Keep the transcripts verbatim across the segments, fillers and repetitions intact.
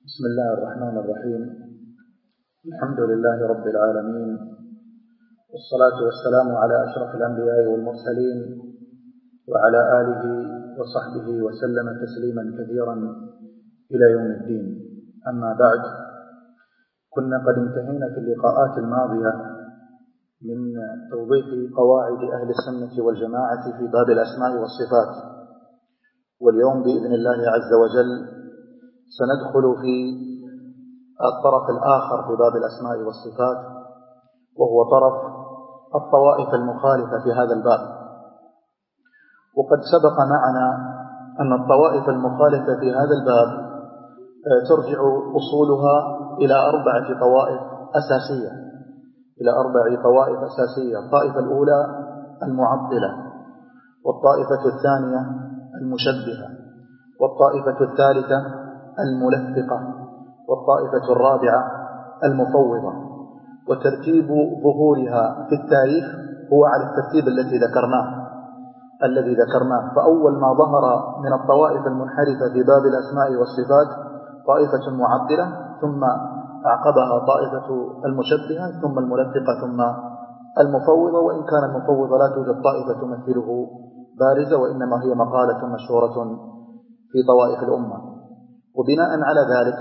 بسم الله الرحمن الرحيم. الحمد لله رب العالمين، والصلاة والسلام على أشرف الأنبياء والمرسلين وعلى آله وصحبه وسلم تسليما كثيرا إلى يوم الدين. أما بعد، كنا قد انتهينا في اللقاءات الماضية من توضيح قواعد أهل السنة والجماعة في باب الأسماء والصفات، واليوم بإذن الله عز وجل سندخل في الطرف الآخر في باب الأسماء والصفات، وهو طرف الطوائف المخالفة في هذا الباب. وقد سبق معنا أن الطوائف المخالفة في هذا الباب ترجع أصولها إلى أربعة طوائف أساسية إلى أربع طوائف أساسية الطائفة الأولى المعطلة، والطائفة الثانية المشبهة، والطائفة الثالثة الملفقة، والطائفة الرابعة المفوضة. وترتيب ظهورها في التاريخ هو على الترتيب الذي ذكرناه الذي ذكرناه فأول ما ظهر من الطوائف المنحرفة في باب الأسماء والصفات طائفة معطلة، ثم أعقبها طائفة المشبهة، ثم الملفقة، ثم المفوضة. وإن كان المفوضة لا توجد طائفة تمثله بارزة، وإنما هي مقالة مشهورة في طوائف الأمة. وبناء على ذلك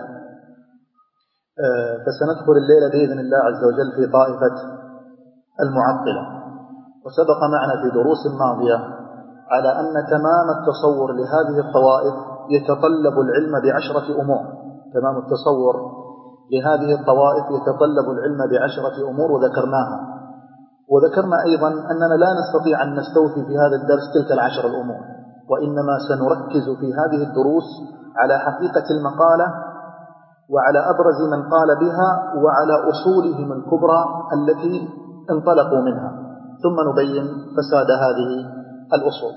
فسندخل الليلة بإذن الله عز وجل في طائفة المعطلة. وسبق معنا في دروس ماضية على أن تمام التصور لهذه الطوائف يتطلب العلم بعشرة أمور. تمام التصور لهذه الطوائف يتطلب العلم بعشرة أمور وذكرناها. وذكرنا أيضا أننا لا نستطيع أن نستوفي في هذا الدرس تلك العشر الأمور، وإنما سنركز في هذه الدروس على حقيقة المقالة، وعلى أبرز من قال بها، وعلى أصولهم الكبرى التي انطلقوا منها، ثم نبين فساد هذه الأصول.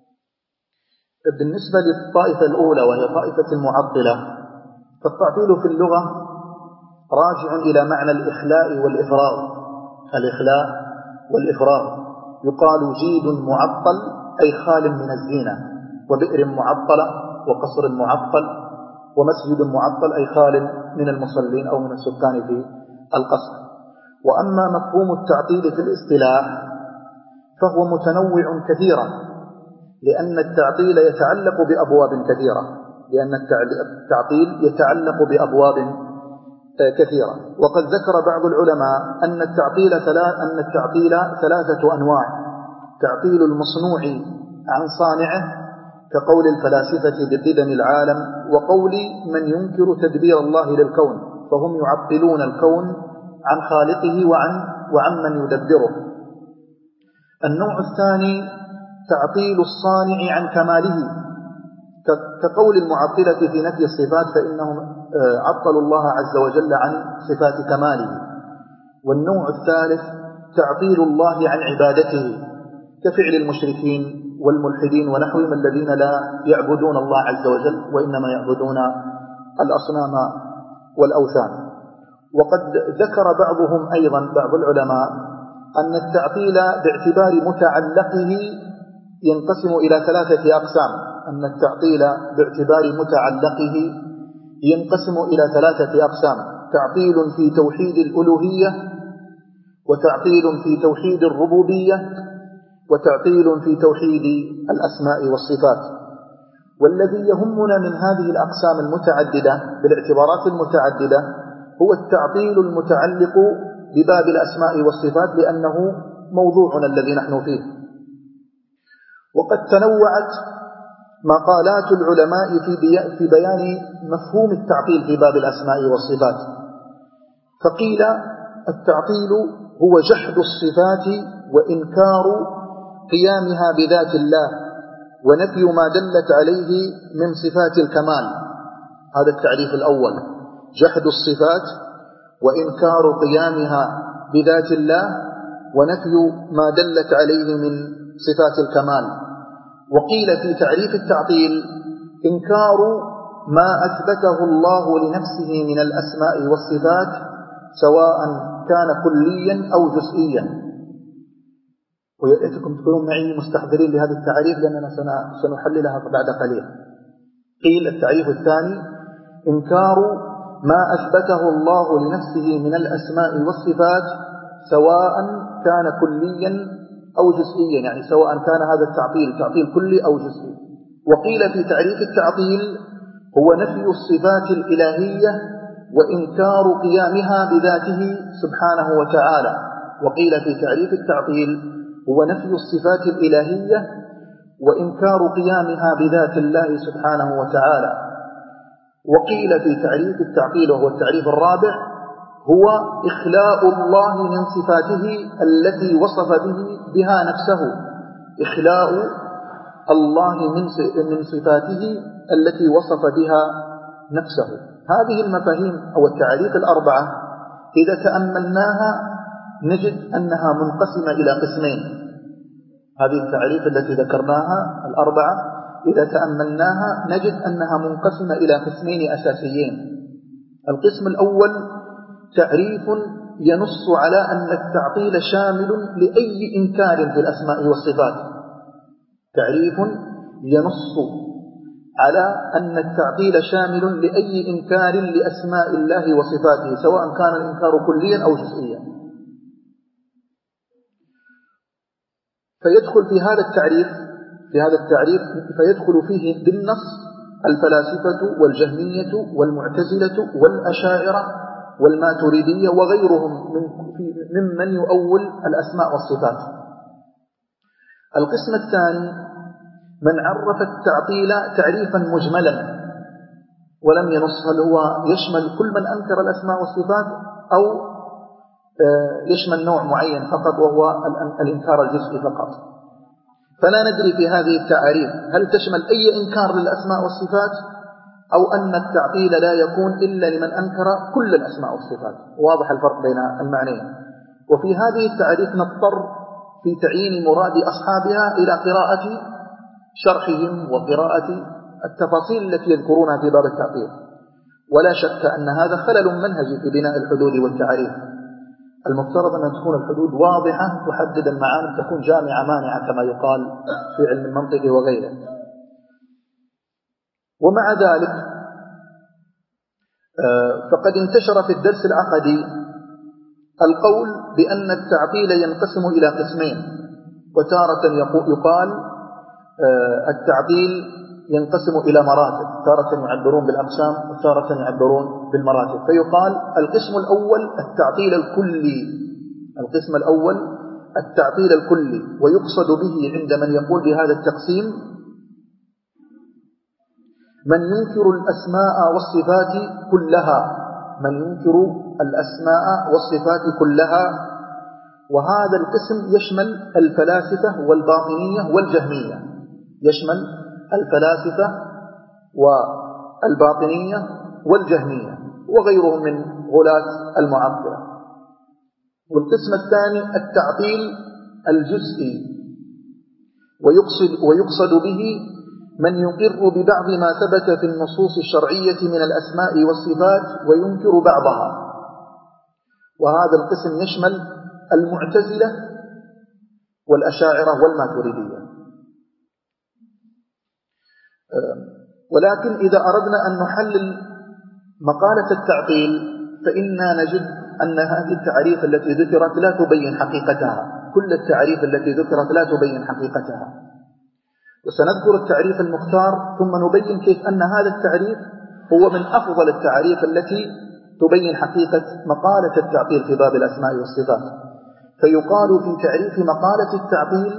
بالنسبة للطائفة الأولى وهي طائفة المعطلة، فالتعطيل في اللغة راجع إلى معنى الإخلاء والإفراغ. الإخلاء والإفراغ. يقال جيد معطل أي خال من الزينة، وبئر معطلة، وقصر معطل، ومسجد معطل أي خال من المصلين أو من السكان في القصر. وأما مفهوم التعطيل في الاصطلاح فهو متنوع كثيرا، لأن التعطيل يتعلق بأبواب كثيرة لأن التعطيل يتعلق بأبواب كثيرة. وقد ذكر بعض العلماء أن التعطيل أن التعطيل ثلاثة أنواع: تعطيل المصنوع عن صانعه كقول الفلاسفة بقدم العالم، وقول من ينكر تدبير الله للكون، فهم يعطلون الكون عن خالقه وعن وعن من يدبره. النوع الثاني تعطيل الصانع عن كماله كقول المعطلة في نفي الصفات، فإنهم عطلوا الله عز وجل عن صفات كماله. والنوع الثالث تعطيل الله عن عبادته كفعل المشركين والملحدين ونحوهم الذين لا يعبدون الله عز وجل، وإنما يعبدون الأصنام والأوثان. وقد ذكر بعضهم أيضا بعض العلماء أن التعطيل باعتبار متعلقه ينقسم إلى ثلاثة أقسام أن التعطيل باعتبار متعلقه ينقسم إلى ثلاثة أقسام: تعطيل في توحيد الألوهية، وتعطيل في توحيد الربوبية، وتعطيل في توحيد الأسماء والصفات. والذي يهمنا من هذه الأقسام المتعددة بالاعتبارات المتعددة هو التعطيل المتعلق بباب الأسماء والصفات، لأنه موضوعنا الذي نحن فيه. وقد تنوعت مقالات العلماء في بيان مفهوم التعطيل في باب الأسماء والصفات. فقيل التعطيل هو جحد الصفات وإنكار قيامها بذات الله، ونفي ما دلت عليه من صفات الكمال. هذا التعريف الأول: جحد الصفات وإنكار قيامها بذات الله، ونفي ما دلت عليه من صفات الكمال. وقيل في تعريف التعطيل إنكار ما أثبته الله لنفسه من الأسماء والصفات، سواء كان كليا أو جزئيا. ويأتكم تكونون معي مستحضرين لهذه التعريف، لأننا سنحللها بعد قليل. قيل التعريف الثاني إنكار ما أثبته الله لنفسه من الأسماء والصفات سواء كان كليا أو جزئيا، يعني سواء كان هذا التعطيل تعطيل كلي أو جزئي. وقيل في تعريف التعطيل هو نفي الصفات الإلهية وإنكار قيامها بذاته سبحانه وتعالى. وقيل في تعريف التعطيل هو نفي الصفات الإلهية وإنكار قيامها بذات الله سبحانه وتعالى. وقيل في تعريف التعطيل وهو التعريف الرابع هو إخلاء الله من صفاته التي وصف به بها نفسه، إخلاء الله من صفاته التي وصف بها نفسه. هذه المفاهيم أو التعريف الأربعة إذا تأملناها نجد أنها منقسمة إلى قسمين. هذه التعريف التي ذكرناها الأربعة إذا تأملناها نجد أنها منقسمة إلى قسمين أساسيين. القسم الأول تعريف ينص على أن التعطيل شامل لأي إنكار في الأسماء والصفات، تعريف ينص على أن التعطيل شامل لأي إنكار لأسماء الله وصفاته سواء كان الإنكار كليا أو جزئيا. فيدخل في هذا التعريف في هذا التعريف فيدخل فيه بالنص الفلاسفة والجهمية والمعتزلة والأشاعرة والماتريدية وغيرهم من ممن يؤول الأسماء والصفات. القسم الثاني من عرف التعطيل تعريفا مجملا ولم ينص، هل هو يشمل كل من أنكر الأسماء والصفات أو يشمل نوع معين فقط وهو الإنكار الجزئي فقط. فلا ندري في هذه التعاريف هل تشمل أي إنكار للأسماء والصفات أو أن التعطيل لا يكون إلا لمن أنكر كل الأسماء والصفات. واضح الفرق بين المعنيين. وفي هذه التعاريف نضطر في تعيين مراد أصحابها إلى قراءة شرحهم وقراءة التفاصيل التي يذكرونها في باب التعطيل. ولا شك أن هذا خلل منهجي في بناء الحدود والتعاريف. المفترض أن تكون الحدود واضحة تحدد المعاني، تكون جامعة مانعة كما يقال في علم المنطق وغيره. ومع ذلك فقد انتشر في الدرس العقدي القول بأن التعطيل ينقسم إلى قسمين، وتارة يقال التعطيل ينقسم إلى مراتب، تارة يعبرون بالأقسام وتارة يعبرون بالمراتب. فيقال القسم الأول التعطيل الكلي، القسم الأول التعطيل الكلي، ويقصد به عند من يقول بهذا التقسيم من ينكر الأسماء والصفات كلها، من ينكر الأسماء والصفات كلها. وهذا القسم يشمل الفلاسفة والباطنية والجهمية، يشمل الفلاسفة والباطنية والجهمية وغيرهم من غلاة المعطلة. والقسم الثاني التعطيل الجزئي، ويقصد, ويقصد به من يقر ببعض ما ثبت في النصوص الشرعية من الأسماء والصفات وينكر بعضها. وهذا القسم يشمل المعتزلة والأشاعرة والماتريدية. ولكن إذا أردنا أن نحلل مقالة التعطيل فإننا نجد أن هذه التعريف التي ذكرت لا تبين حقيقتها، كل التعريف التي ذكرت لا تبين حقيقتها. وسنذكر التعريف المختار ثم نبين كيف أن هذا التعريف هو من أفضل التعريف التي تبين حقيقة مقالة التعطيل في باب الأسماء والصفات. فيقال في تعريف مقالة التعطيل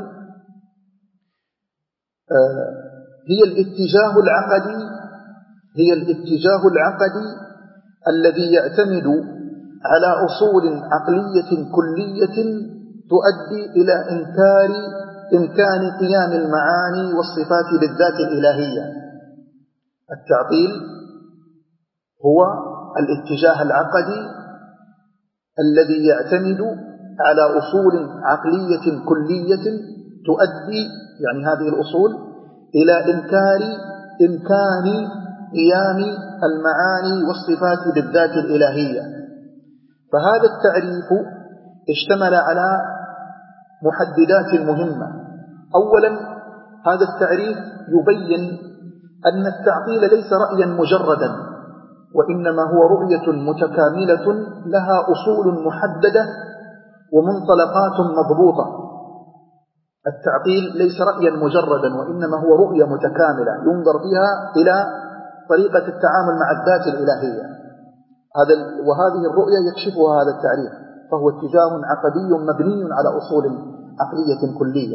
هي الاتجاه العقدي هي الاتجاه العقدي الذي يعتمد على أصول عقلية كلية تؤدي إلى إنكار إمكان قيام المعاني والصفات بالذات الإلهية. التعطيل هو الاتجاه العقدي الذي يعتمد على أصول عقلية كلية تؤدي، يعني هذه الأصول، إلى إنكار إمكان قيام المعاني والصفات بالذات الإلهية. فهذا التعريف اشتمل على محددات مهمة. أولا، هذا التعريف يبين أن التعطيل ليس رأيا مجردا، وإنما هو رؤية متكاملة لها أصول محددة ومنطلقات مضبوطة. التعطيل ليس رأيا مجردا، وإنما هو رؤية متكاملة ينظر بها إلى طريقة التعامل مع الذات الإلهية. هذا وهذه الرؤية يكشفها هذا التعريف، فهو اتجاه عقدي مبني على أصول عقلية كلية.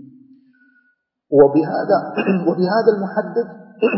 وبهذا وبهذا المحدد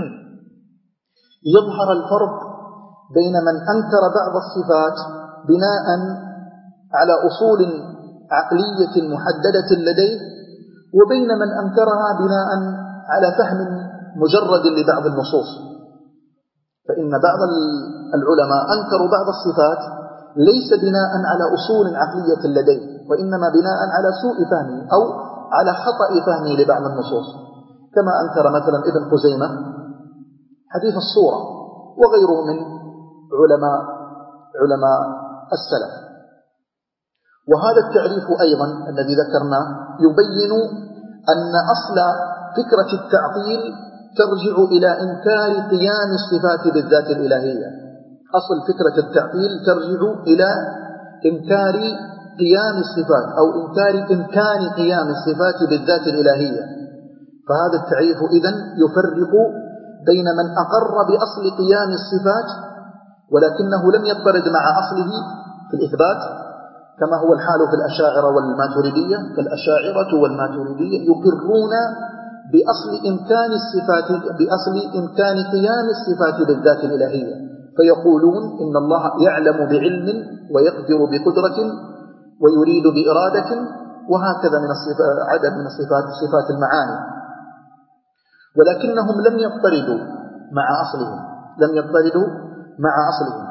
يظهر الفرق بين من أنكر بعض الصفات بناء على أصول عقلية محددة لديه، وبين من أنكرها بناء على فهم مجرد لبعض النصوص. فإن بعض العلماء أنكروا بعض الصفات ليس بناء على أصول عقلية لديه، وإنما بناء على سوء فهمه أو على خطأ فهمه لبعض النصوص، كما أنكر مثلا ابن خزيمة حديث الصورة وغيره من علماء علماء السلف. وهذا التعريف أيضا الذي ذكرناه يبين أن أصل فكرة التعطيل ترجع إلى إنكار قيام الصفات بالذات الإلهية. أصل فكرة التعطيل ترجع إلى إنكار قيام الصفات أو إنكار إمكان قيام الصفات بالذات الإلهية. فهذا التعريف إذن يفرق بين من أقر بأصل قيام الصفات ولكنه لم يضطرد مع أصله في الإثبات، كما هو الحال في الأشاعرة والماتريدية. فالأشاعرة والماتريدية يقرون بأصل إمكان الصفات بأصل إمكان قيام الصفات بالذات الإلهية، فيقولون إن الله يعلم بعلم ويقدر بقدرة ويريد بإرادة، وهكذا من الصفات عدد من الصفات صفات المعاني، ولكنهم لم يضطردوا مع أصلهم لم يضطردوا مع أصلهم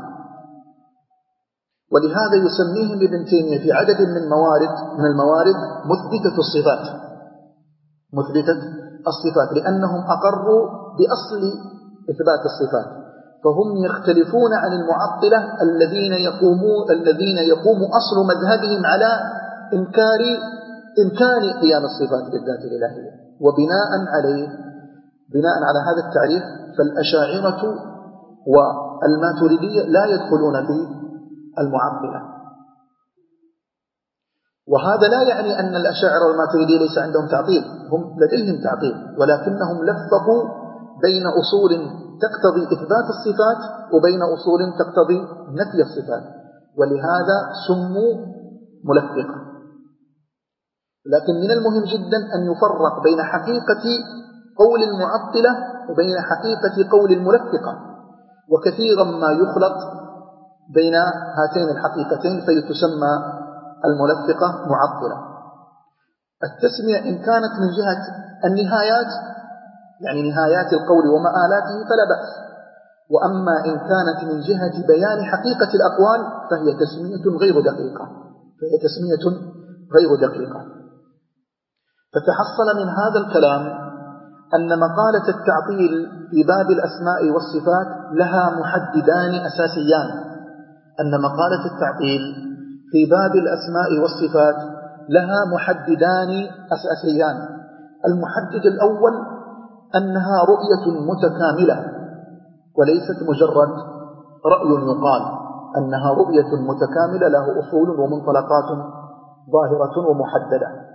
ولهذا يسميهم ابن تيمية في عدد من موارد من الموارد مثبتة الصفات مثبتة الصفات لأنهم أقروا بأصل إثبات الصفات. فهم يختلفون عن المعطلة الذين يقومون الذين يقوم أصل مذهبهم على إنكار إمكان قيام الصفات بالذات الإلهية. وبناء عليه بناء على هذا التعريف فالأشاعرة والماتريدية لا يدخلون في المعطلة. وهذا لا يعني أن الأشاعرة والماتريدية ليس عندهم تعطيل، هم لديهم تعطيل، ولكنهم لفقوا بين أصول تقتضي إثبات الصفات وبين أصول تقتضي نفي الصفات، ولهذا سموا ملفقة. لكن من المهم جدا أن يفرق بين حقيقة قول المعطلة وبين حقيقة قول الملفقة، وكثيرا ما يخلط بين هاتين الحقيقتين فيتسمى الملفقة معطلة. التسمية إن كانت من جهة النهايات يعني نهايات القول ومآلاته فلا بأس، وأما إن كانت من جهة بيان حقيقة الأقوال فهي تسمية غير دقيقة فهي تسمية غير دقيقة. فتحصل من هذا الكلام أن مقالة التعطيل في باب الأسماء والصفات لها محددان أساسيان أن مقالة التعطيل في باب الأسماء والصفات لها محددان أساسيان. المحدد الأول أنها رؤية متكاملة وليست مجرد رأي يقال، أنها رؤية متكاملة له أصول ومنطلقات ظاهرة ومحددة.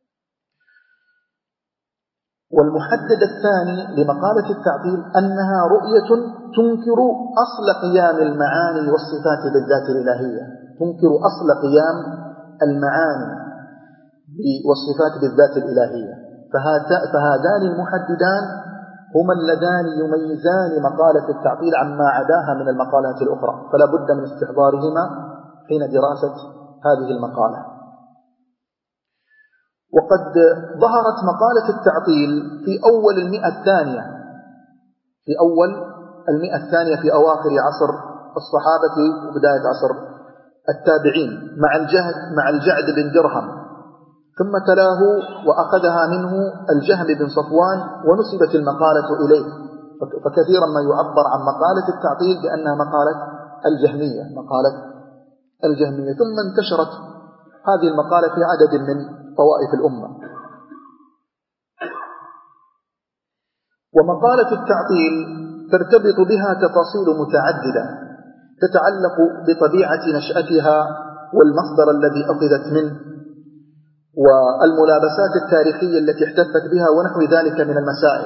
والمحدد الثاني لمقالة التعطيل أنها رؤية تنكر أصل قيام المعاني والصفات بالذات الإلهية تنكر أصل قيام المعاني والصفات بالذات الإلهية. فهذان المحددان هما اللذان يميزان مقالة التعطيل عما عداها من المقالات الأخرى، فلا بد من استحضارهما حين دراسة هذه المقالة. وقد ظهرت مقالة التعطيل في أول المئة الثانية في أول المئة الثانية في أواخر عصر الصحابة وبداية عصر التابعين مع الجهد مع الجعد بن درهم، ثم تلاه وأخذها منه الجهم بن صفوان ونسبت المقالة إليه، فكثيرا ما يعبر عن مقالة التعطيل بأنها مقالة الجهمية مقالة الجهمية ثم انتشرت هذه المقالة في عدد من طوائف الأمة. ومقالة التعطيل ترتبط بها تفاصيل متعددة تتعلق بطبيعة نشأتها والمصدر الذي أخذت منه والملابسات التاريخية التي احتفت بها ونحو ذلك من المسائل،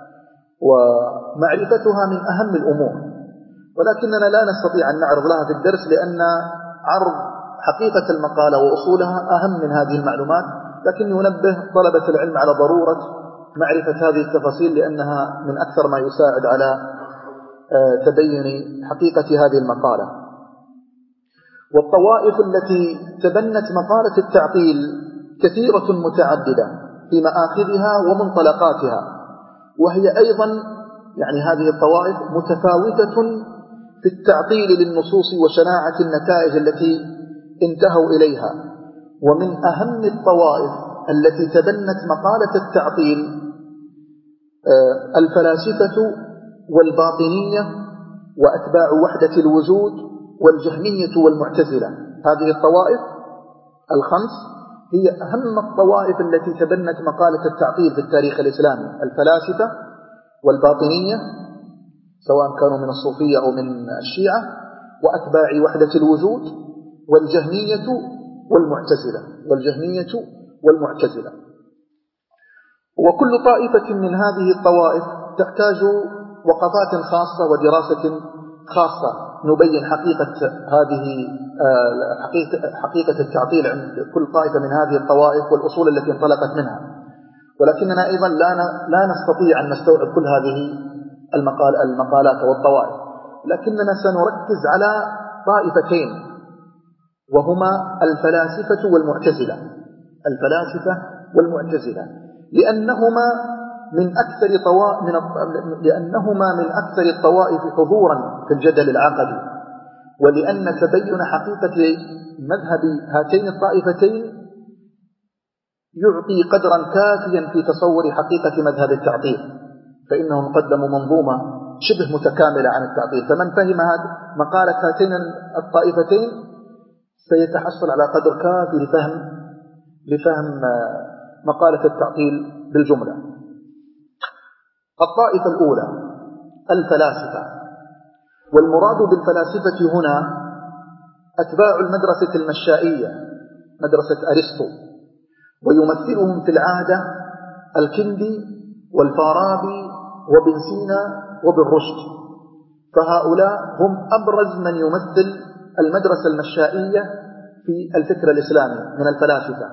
ومعرفتها من أهم الأمور، ولكننا لا نستطيع أن نعرض لها في الدرس لأن عرض حقيقة المقالة وأصولها أهم من هذه المعلومات، لكن ينبه طلبة العلم على ضرورة معرفة هذه التفاصيل لأنها من أكثر ما يساعد على تبين حقيقة هذه المقالة. والطوائف التي تبنت مقالة التعطيل كثيرة متعددة في مآخذها ومنطلقاتها، وهي أيضا يعني هذه الطوائف متفاوتة في التعطيل للنصوص وشناعة النتائج التي انتهوا إليها. ومن أهم الطوائف التي تبنت مقالة التعطيل الفلاسفة والباطنية وأتباع وحدة الوجود والجهمية والمعتزلة. هذه الطوائف الخمس هي أهم الطوائف التي تبنت مقالة التعطيل في التاريخ الإسلامي: الفلاسفة والباطنية سواء كانوا من الصوفية أو من الشيعة، وأتباع وحدة الوجود والجهمية والمعتزلة والجهمية والمعتزلة. وكل طائفة من هذه الطوائف تحتاج وقفات خاصة ودراسة خاصة نبين حقيقة هذه حقيقة, حقيقة التعطيل عند كل طائفة من هذه الطوائف والأصول التي انطلقت منها. ولكننا أيضا لا لا نستطيع أن نستوعب كل هذه المقال المقالات والطوائف، لكننا سنركز على طائفتين وهما الفلاسفة والمعتزلة. الفلاسفة والمعتزلة لأنهما من أكثر طوائف من لأنهما من أكثر الطوائف حضورا في الجدل العقدي، ولأن تبين حقيقة مذهب هاتين الطائفتين يعطي قدرا كافيا في تصور حقيقة مذهب التعطيل، فإنهم قدموا منظومة شبه متكاملة عن التعطيل. فمن فهم مقالة هاتين الطائفتين سيتحصل على قدر كافي لفهم لفهم مقالة التعطيل بالجملة. الطائفة الأولى الفلاسفة، والمراد بالفلاسفة هنا أتباع المدرسة المشائية مدرسة أرسطو، ويمثلهم في العادة الكندي والفارابي وابن سينا وابن رشد، فهؤلاء هم أبرز من يمثل المدرسة المشائية في الفكر الإسلامي من الفلاسفة.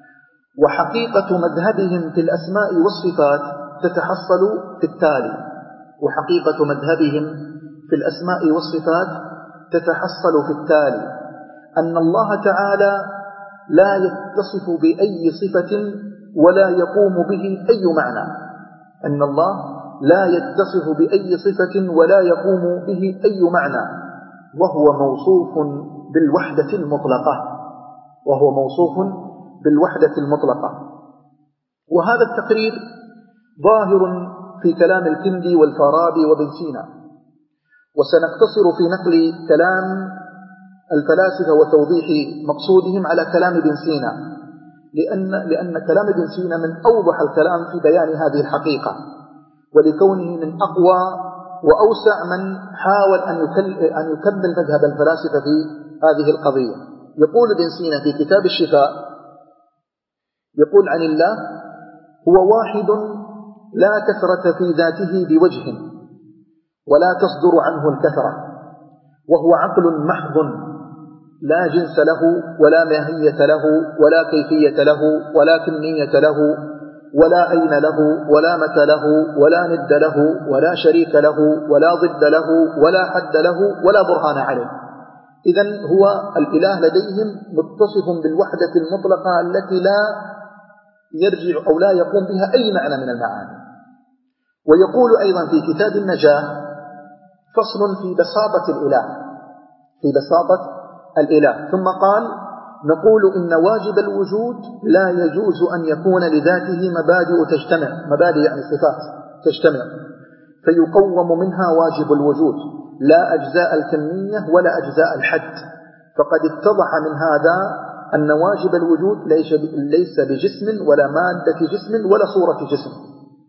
وحقيقة مذهبهم في الأسماء والصفات تتحصل في التالي وحقيقة مذهبهم في الأسماء والصفات تتحصل في التالي أن الله تعالى لا يتصف بأي صفة ولا يقوم به أي معنى. أن الله لا يتصف بأي صفة ولا يقوم به أي معنى، وهو موصوف بالوحدة المطلقة وهو موصوف بالوحدة المطلقة. وهذا التقرير ظاهر في كلام الكندي والفارابي وابن سينا، وسنقتصر في نقل كلام الفلاسفة وتوضيح مقصودهم على كلام ابن سينا، لأن, لأن كلام ابن سينا من أوضح الكلام في بيان هذه الحقيقة، ولكونه من أقوى وأوسع من حاول أن يكمل مذهب الفلاسفة في هذه القضية. يقول ابن سينا في كتاب الشفاء، يقول عن الله: هو واحد لا كثرة في ذاته بوجه ولا تصدر عنه الكثرة، وهو عقل محض لا جنس له ولا ماهية له ولا كيفية له ولا كمية له ولا أين له ولا متى له ولا ند له ولا شريك له ولا ضد له ولا حد له ولا برهان عليه. إذن هو الإله لديهم متصف بالوحدة المطلقة التي لا يرجع أو لا يقوم بها أي معنى من المعاني. ويقول أيضا في كتاب النجاة فصل في بساطة الإله في بساطة الإله ثم قال: نقول إن واجب الوجود لا يجوز أن يكون لذاته مبادئ تجتمع، مبادئ يعني صفات تجتمع، فيقوم منها واجب الوجود لا أجزاء الكمية ولا أجزاء الحد. فقد اتضح من هذا أن واجب الوجود ليس بجسم ولا مادة جسم ولا صورة جسم،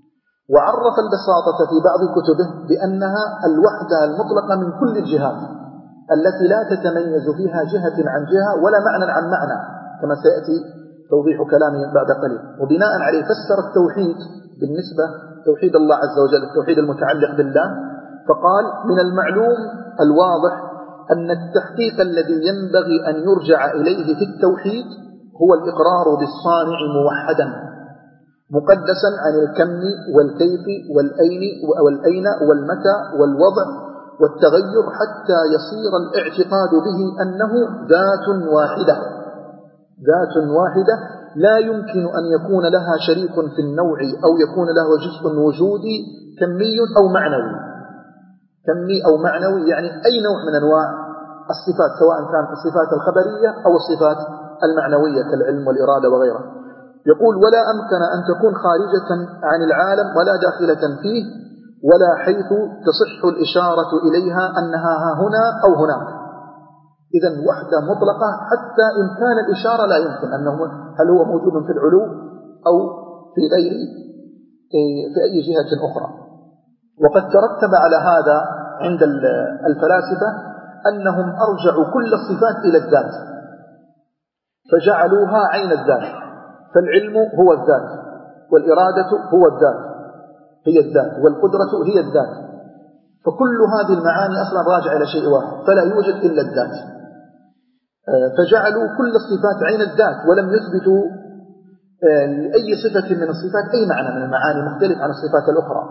وعرف البساطة في بعض كتبه بأنها الوحدة المطلقة من كل الجهات التي لا تتميز فيها جهة عن جهة ولا معنى عن معنى، كما سيأتي توضيح كلامه بعد قليل. وبناء عليه فسر التوحيد بالنسبة توحيد الله عز وجل، التوحيد المتعلق بالله، فقال: من المعلوم الواضح أن التحقيق الذي ينبغي أن يرجع إليه في التوحيد هو الإقرار بالصانع موحدا مقدسا عن الكم والكيف والأين والأين والمتى والوضع والتغير، حتى يصير الاعتقاد به أنه ذات واحدة ذات واحدة لا يمكن أن يكون لها شريك في النوع أو يكون له جزء وجودي كمي أو معنوي. كمي أو معنوي يعني أي نوع من أنواع الصفات، سواء كانت الصفات الخبرية أو الصفات المعنوية كالعلم والإرادة وغيرها. يقول: ولا أمكن أن تكون خارجة عن العالم ولا داخلة فيه، ولا حيث تصح الإشارة إليها أنها ها هنا أو هناك. إذن وحدة مطلقة حتى إن كان الإشارة لا يمكن أنه هل هو موجود في العلو أو في غير في أي جهة أخرى. وقد ترتب على هذا عند الفلاسفة أنهم أرجعوا كل الصفات إلى الذات فجعلوها عين الذات، فالعلم هو الذات، والإرادة هو الذات هي الذات، والقدرة هي الذات. فكل هذه المعاني أصلا راجع إلى شيء واحد، فلا يوجد إلا الذات. فجعلوا كل الصفات عين الذات ولم يثبتوا لأي صفة من الصفات أي معنى من المعاني مختلف عن الصفات الأخرى.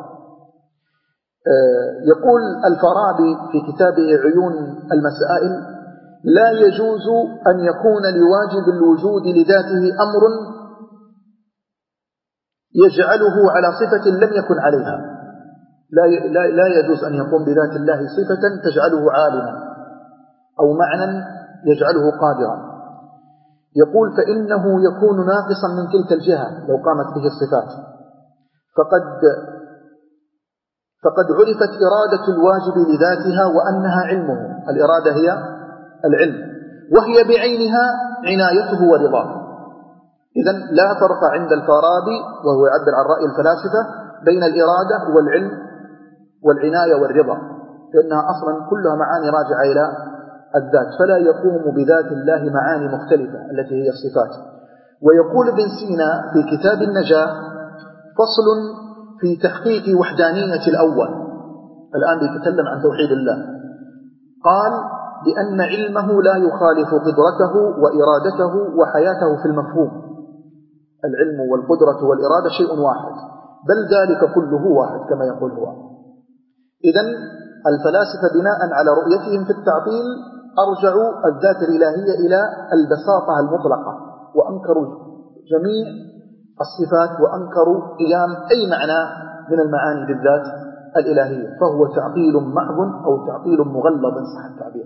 يقول الفارابي في كتابه عيون المسائل: لا يجوز أن يكون لواجب الوجود لذاته أمر يجعله على صفة لم يكن عليها. لا لا يجوز أن يقوم بذات الله صفة تجعله عالما أو معنى يجعله قادرا. يقول: فإنه يكون ناقصا من تلك الجهة لو قامت به الصفات، فقد فقد عرفت إرادة الواجب لذاتها وأنها علمه، الإرادة هي العلم، وهي بعينها عنايته ورضاه. إذن لا فرق عند الفارابي وهو يعبر عن رأي الفلاسفة بين الإرادة والعلم والعناية والرضا، لأنها أصلا كلها معاني راجعة إلى الذات، فلا يقوم بذات الله معاني مختلفة التي هي الصفات. ويقول ابن سينا في كتاب النجاة: فصل في تحقيق وحدانية الأول. الآن بيتكلم عن توحيد الله. قال: بأن علمه لا يخالف قدرته وإرادته وحياته في المفهوم. العلم والقدرة والإرادة شيء واحد، بل ذلك كله واحد كما يقول هو. إذن الفلاسفة بناء على رؤيتهم في التعطيل أرجعوا الذات الإلهية إلى البساطة المطلقة، وأنكروا جميع الصفات وأنكروا قيام أي معنى من المعاني بالذات الإلهية، فهو تعطيل محض أو تعطيل مغلظ إن صح التعبير.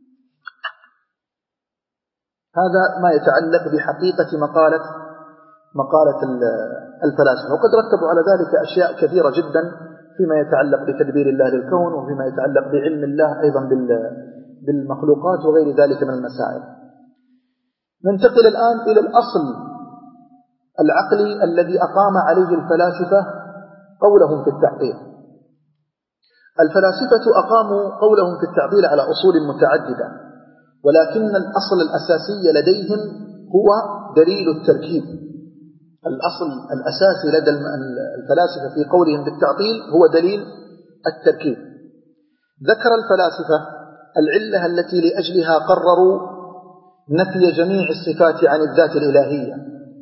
هذا ما يتعلق بحقيقة مقالة مقالة الفلاسفة. وقد رتبوا على ذلك أشياء كثيرة جدا فيما يتعلق بتدبير الله للكون، وفيما يتعلق بعلم الله أيضا بالمخلوقات وغير ذلك من المسائل. ننتقل الآن إلى الأصل العقلي الذي أقام عليه الفلاسفة قولهم في التعطيل. الفلاسفة أقاموا قولهم في التعطيل على أصول متعددة، ولكن الأصل الأساسي لديهم هو دليل التركيب. الأصل الأساسي لدى الفلاسفة في قولهم بالتعطيل هو دليل التركيب. ذكر الفلاسفة العلة التي لأجلها قرروا نفي جميع الصفات عن الذات الإلهية،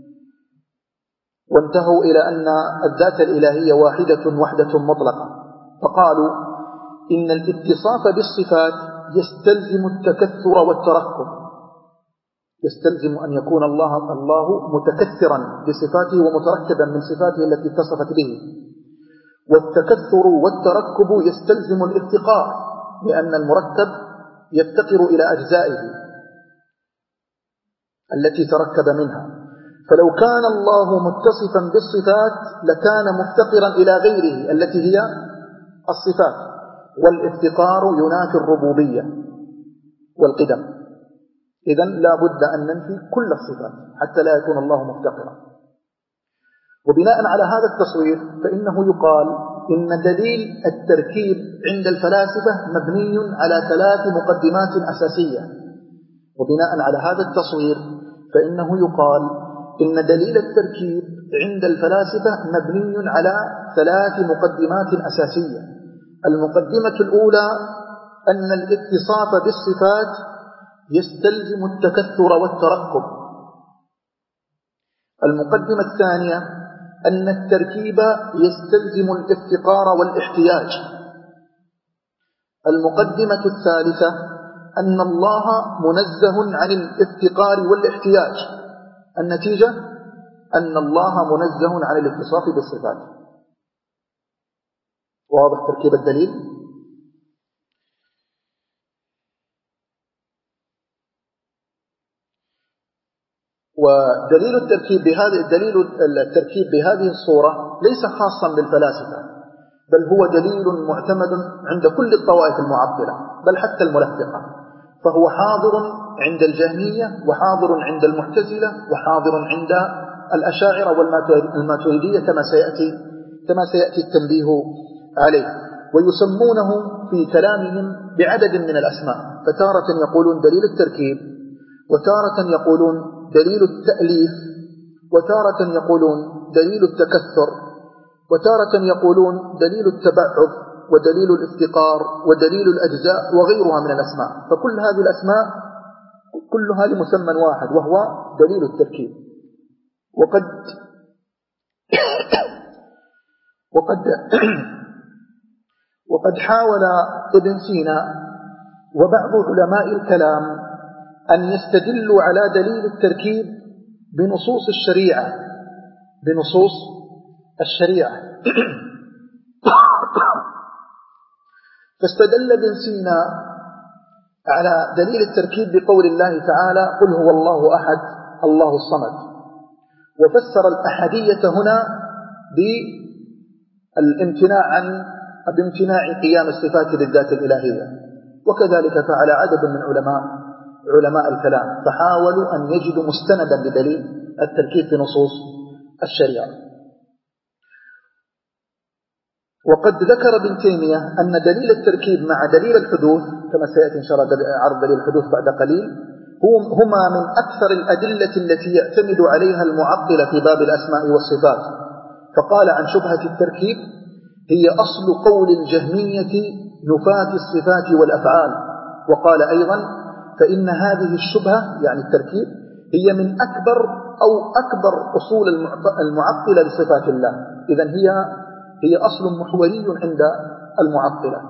وانتهوا إلى أن الذات الإلهية واحدة وحدة مطلقة. فقالوا إن الاتصاف بالصفات يستلزم التكثر والتركب، يستلزم أن يكون الله الله متكثرا بصفاته ومتركبا من صفاته التي اتصفت به. والتكثر والتركب يستلزم الافتقار، لأن المركب يفتقر إلى أجزائه التي تركب منها. فلو كان الله متصفا بالصفات لكان مفتقرا إلى غيره التي هي الصفات، والافتقار ينافي الربوبية والقدم. إذن لا بد أن ننفي كل الصفات حتى لا يكون الله مفتقرا. وبناء على هذا التصوير فإنه يقال إن دليل التركيب عند الفلاسفة مبني على ثلاث مقدمات أساسية. وبناء على هذا التصوير فإنه يقال إن دليل التركيب عند الفلاسفة مبني على ثلاث مقدمات أساسية. المقدمة الأولى أن الاتصاف بالصفات يستلزم التكثر والتركب. المقدمة الثانية أن التركيب يستلزم الافتقار والاحتياج. المقدمة الثالثة أن الله منزه عن الافتقار والاحتياج. النتيجة أن الله منزه عن الاتصاف بالصفات. واضح تركيب الدليل؟ ودليل التركيب بهذه دليل التركيب بهذه الصورة ليس خاصا بالفلاسفة، بل هو دليل معتمد عند كل الطوائف المعطلة، بل حتى الملحدة، فهو حاضر عند الجهمية وحاضر عند المعتزلة وحاضر عند الأشاعرة والماتريدية كما سيأتي كما سيأتي التنبيه عليه. ويسمونه في كلامهم بعدد من الأسماء، فتارة يقولون دليل التركيب، وتارة يقولون دليل التأليف، وتارة يقولون دليل التكثر، وتارة يقولون دليل التبعض ودليل الافتقار ودليل الأجزاء وغيرها من الأسماء. فكل هذه الأسماء كلها لمسمى واحد وهو دليل التركيب. وقد وقد وقد حاول ابن سينا وبعض علماء الكلام أن يستدلوا على دليل التركيب بنصوص الشريعة بنصوص الشريعة فاستدل ابن سينا على دليل التركيب بقول الله تعالى قل هو الله أحد الله الصمد، وفسر الأحدية هنا بالامتناع عن بامتناع قيام الصفات للذات الإلهية. وكذلك فعل عدد من علماء علماء الكلام، فحاولوا أن يجدوا مستندا لدليل التركيب في نصوص الشريعة. وقد ذكر ابن تيمية أن دليل التركيب مع دليل الحدوث كما سيأتي إن شاء الله عرض دليل الحدوث بعد قليل هما من أكثر الأدلة التي يعتمد عليها المعطلة في باب الأسماء والصفات. فقال عن شبهة التركيب هي أصل قول الجهمية نفاة الصفات والأفعال. وقال أيضا فإن هذه الشبهة يعني التركيب هي من أكبر أو أكبر أصول المعطلة لصفات الله. إذن هي هي أصل محوري عند المعطلة.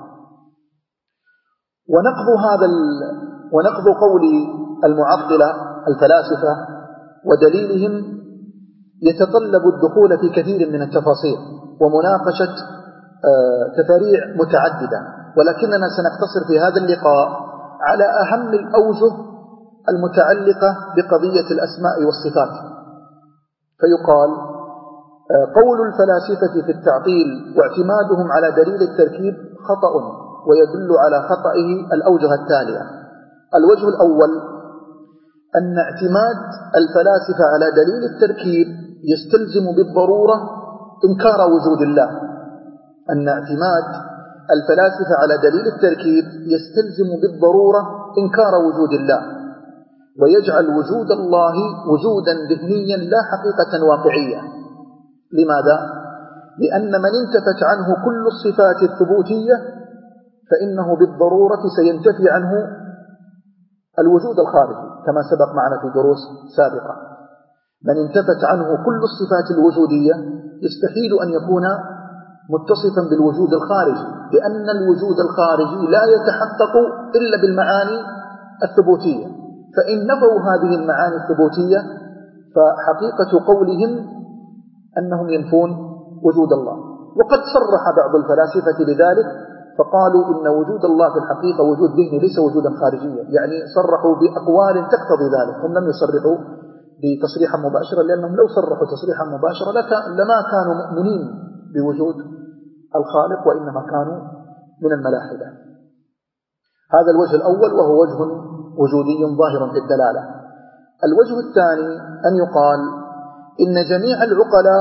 ونقض هذا ونقض قول المعطلة الفلاسفة ودليلهم يتطلب الدخول في كثير من التفاصيل ومناقشة تفاريع متعددة، ولكننا سنقتصر في هذا اللقاء على أهم الأوجه المتعلقة بقضية الأسماء والصفات. فيقال قول الفلاسفة في التعطيل واعتمادهم على دليل التركيب خطأ، ويدل على خطئه الأوجه التالية. الوجه الأول أن اعتماد الفلاسفة على دليل التركيب يستلزم بالضرورة إنكار وجود الله. أن اعتماد الفلاسفة على دليل التركيب يستلزم بالضرورة إنكار وجود الله، ويجعل وجود الله وجودا ذهنيا لا حقيقة واقعية. لماذا؟ لأن من انتفت عنه كل الصفات الثبوتية فإنه بالضرورة سينتفي عنه الوجود الخارجي كما سبق معنا في دروس سابقة. من انتفت عنه كل الصفات الوجودية يستحيل أن يكون متصفا بالوجود الخارجي، لأن الوجود الخارجي لا يتحقق إلا بالمعاني الثبوتية. فإن نفوا هذه المعاني الثبوتية فحقيقة قولهم أنهم ينفون وجود الله. وقد صرح بعض الفلاسفة بذلك فقالوا إن وجود الله في الحقيقة وجود ذهني ليس وجودا خارجيا، يعني صرحوا بأقوال تقتضي ذلك. هم لم يصرحوا بتصريحا مباشرا، لأنهم لو صرحوا تصريحا مباشرا لما كانوا مؤمنين بوجود الخالق، وإنما كانوا من الملاحدة. هذا الوجه الأول وهو وجه وجودي ظاهر في الدلالة. الوجه الثاني أن يقال إن جميع العقلاء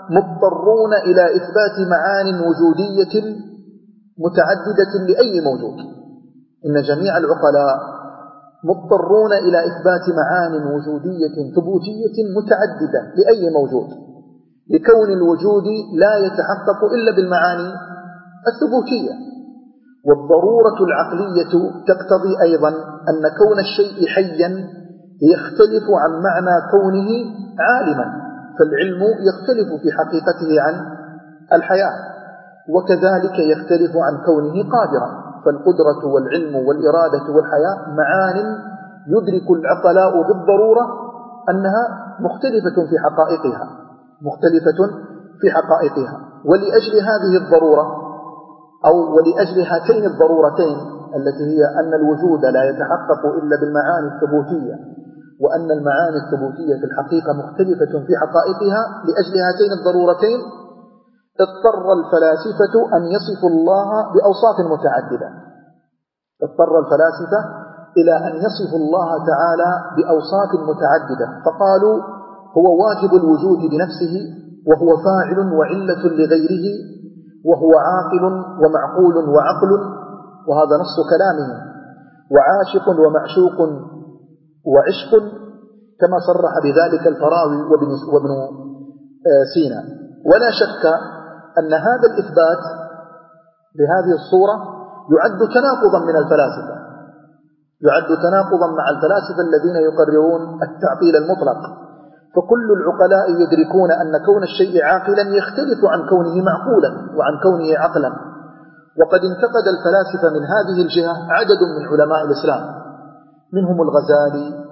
مضطرون إلى إثبات معان وجودية متعددة لأي موجود. إن جميع العقلاء مضطرون إلى إثبات معان وجودية ثبوتية متعددة لأي موجود، لكون الوجود لا يتحقق إلا بالمعاني الثبوتية. والضرورة العقلية تقتضي أيضا أن كون الشيء حيا يختلف عن معنى كونه عالما، فالعلم يختلف في حقيقته عن الحياة، وكذلك يختلف عن كونه قادرا. فالقدرة والعلم والإرادة والحياة معان يدرك العقلاء بالضرورة أنها مختلفة في حقائقها مختلفة في حقائقها ولأجل هذه الضرورة أو ولأجل هاتين الضرورتين التي هي أن الوجود لا يتحقق إلا بالمعاني الثبوتية، وأن المعاني الثبوتية في الحقيقة مختلفة في حقائقها، لأجل هاتين الضرورتين اضطر الفلاسفة أن يصفوا الله بأوصاف متعددة. اضطر الفلاسفة إلى أن يصفوا الله تعالى بأوصاف متعددة، فقالوا هو واجب الوجود بنفسه، وهو فاعل وعلة لغيره، وهو عاقل ومعقول وعقل، وهذا نص كلامهم، وعاشق ومعشوق وعشق، كما صرح بذلك الفراوي وابن سينا. ولا شك أن هذا الإثبات بهذه الصورة يعد تناقضا من الفلاسفة، يعد تناقضا مع الفلاسفة الذين يقررون التعطيل المطلق. فكل العقلاء يدركون أن كون الشيء عاقلا يختلف عن كونه معقولا وعن كونه عقلا. وقد انتقد الفلاسفة من هذه الجهة عدد من علماء الإسلام، منهم الغزالي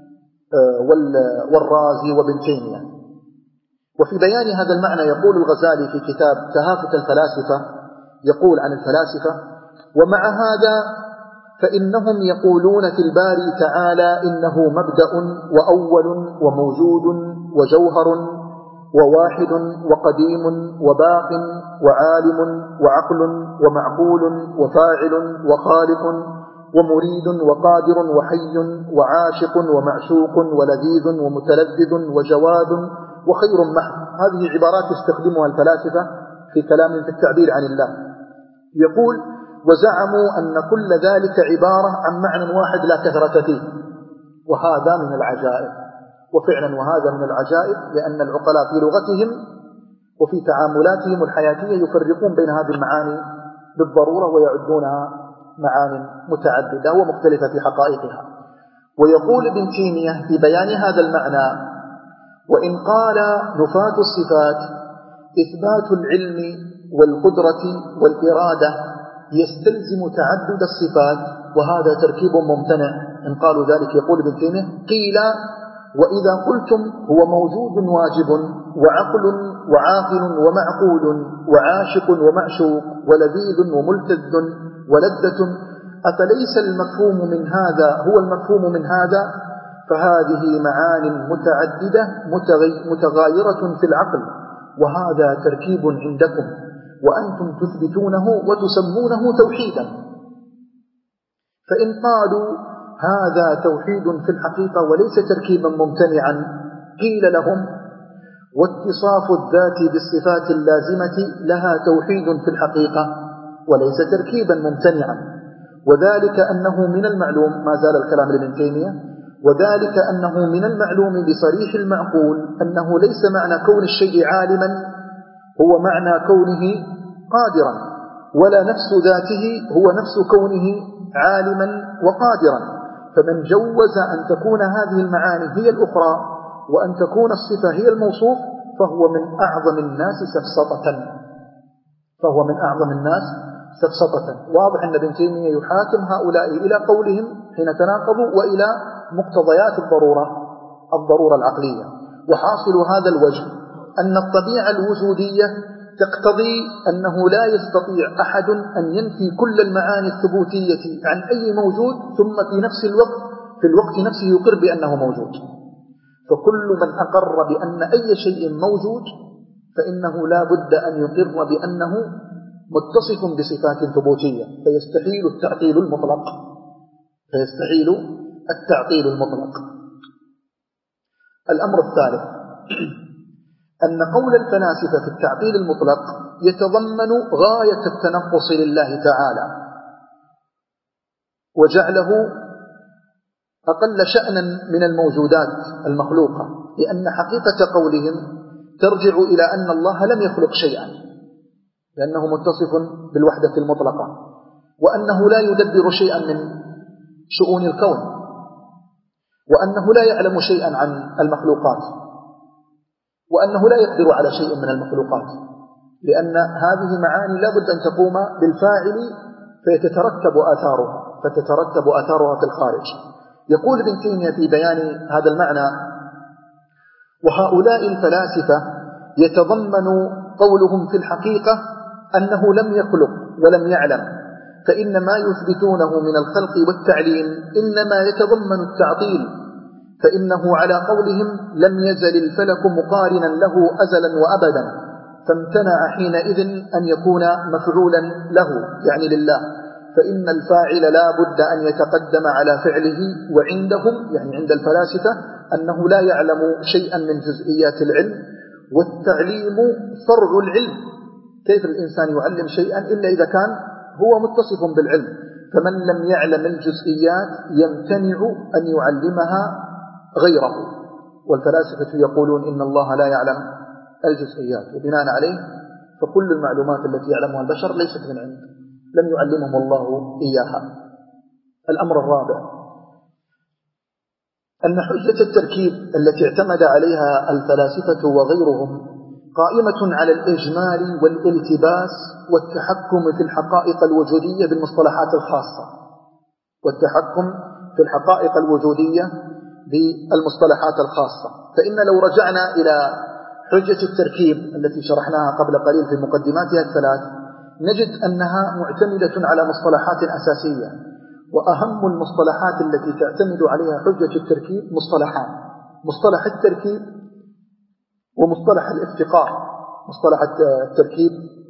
والرازي وابن تيمية. وفي بيان هذا المعنى يقول الغزالي في كتاب تهافت الفلاسفة، يقول عن الفلاسفة: ومع هذا فإنهم يقولون في الباري تعالى إنه مبدأ وأول وموجود وجوهر وواحد وقديم وباق وعالم وعقل ومعقول وفاعل وخالق ومريد وقادر وحي وعاشق ومعشوق ولذيذ ومتلذذ وجواد وخير محض. هذه عبارات يستخدمها الفلاسفة في كلام في التعبير عن الله. يقول: وزعموا أن كل ذلك عبارة عن معنى واحد لا كثرة فيه، وهذا من العجائب. وفعلا وهذا من العجائب، لأن العقلاء في لغتهم وفي تعاملاتهم الحياتية يفرقون بين هذه المعاني بالضرورة ويعدونها معاني متعددة ومختلفة في حقائقها. ويقول ابن تيمية في بيان هذا المعنى: وإن قال نفاة الصفات إثبات العلم والقدرة والإرادة يستلزم تعدد الصفات، وهذا تركيب ممتنع. إن قالوا ذلك يقول ابن تيمية: قيل وإذا قلتم هو موجود واجب وعقل وعاقل ومعقول وعاشق ومعشوق ولذيذ وملتذ ولذة، أفليس المفهوم من هذا هو المفهوم من هذا؟ فهذه معان متعددة متغايرة في العقل، وهذا تركيب عندكم وأنتم تثبتونه وتسمونه توحيدا. فإن قالوا هذا توحيد في الحقيقة وليس تركيبا ممتنعا، قيل لهم: واتصاف الذات بالصفات اللازمة لها توحيد في الحقيقة وليس تركيبا ممتنعا، وذلك أنه من المعلوم، ما زال الكلام لابن تيمية، وذلك أنه من المعلوم بصريح المعقول أنه ليس معنى كون الشيء عالما هو معنى كونه قادرا، ولا نفس ذاته هو نفس كونه عالما وقادرا. فمن جوز أن تكون هذه المعاني هي الأخرى وأن تكون الصفة هي الموصوف فهو من أعظم الناس سفسطة فهو من أعظم الناس سفسطة. واضح أن ابن تيمية يحاكم هؤلاء إلى قولهم حين تناقضوا وإلى مقتضيات الضرورة الضرورة العقلية. وحاصل هذا الوجه أن الطبيعة الوجودية تقتضي أنه لا يستطيع أحد أن ينفي كل المعاني الثبوتية عن أي موجود ثم في نفس الوقت في الوقت نفسه يقر بأنه موجود. فكل من أقر بأن أي شيء موجود فإنه لا بد أن يقر بأنه متصف بصفات ثبوتية، فيستحيل التعطيل المطلق فيستحيل التعطيل المطلق. الأمر الثالث أن قول الفلاسفة في التعطيل المطلق يتضمن غاية التنقص لله تعالى وجعله أقل شأنا من الموجودات المخلوقة، لأن حقيقة قولهم ترجع إلى أن الله لم يخلق شيئا، لأنه متصف بالوحدة المطلقة، وأنه لا يدبر شيئا من شؤون الكون، وأنه لا يعلم شيئا عن المخلوقات، وأنه لا يقدر على شيء من المخلوقات، لأن هذه معاني لا بد أن تقوم بالفاعل فيتترتب آثارها فتترتب آثارها في الخارج. يقول ابن تيمية في بيان هذا المعنى: وهؤلاء الفلاسفة يتضمن قولهم في الحقيقة أنه لم يخلق ولم يعلم، فإن ما يثبتونه من الخلق والتعليم إنما يتضمن التعطيل، فإنه على قولهم لم يزل الفلك مقارنا له أزلا وأبدا، فامتنع حينئذ أن يكون مفعولا له يعني لله، فإن الفاعل لا بد أن يتقدم على فعله، وعندهم يعني عند الفلاسفة أنه لا يعلم شيئا من جزئيات العلم، والتعليم فرع العلم. كيف الإنسان يعلم شيئا إلا إذا كان هو متصف بالعلم؟ فمن لم يعلم الجزئيات يمتنع أن يعلمها غيره، والفلاسفة يقولون إن الله لا يعلم الجزئيات، وبناء عليه فكل المعلومات التي يعلمها البشر ليست من عنده، لم يعلمهم الله إياها. الأمر الرابع أن حجة التركيب التي اعتمد عليها الفلاسفة وغيرهم قائمة على الإجمال والالتباس والتحكم في الحقائق الوجودية بالمصطلحات الخاصة، والتحكم في الحقائق الوجودية بالمصطلحات الخاصة. فإن لو رجعنا إلى حجة التركيب التي شرحناها قبل قليل في مقدماتها الثلاث، نجد أنها معتمدة على مصطلحات أساسية، وأهم المصطلحات التي تعتمد عليها حجة التركيب مصطلحان: مصطلح التركيب ومصطلح الافتقار. مصطلح التركيب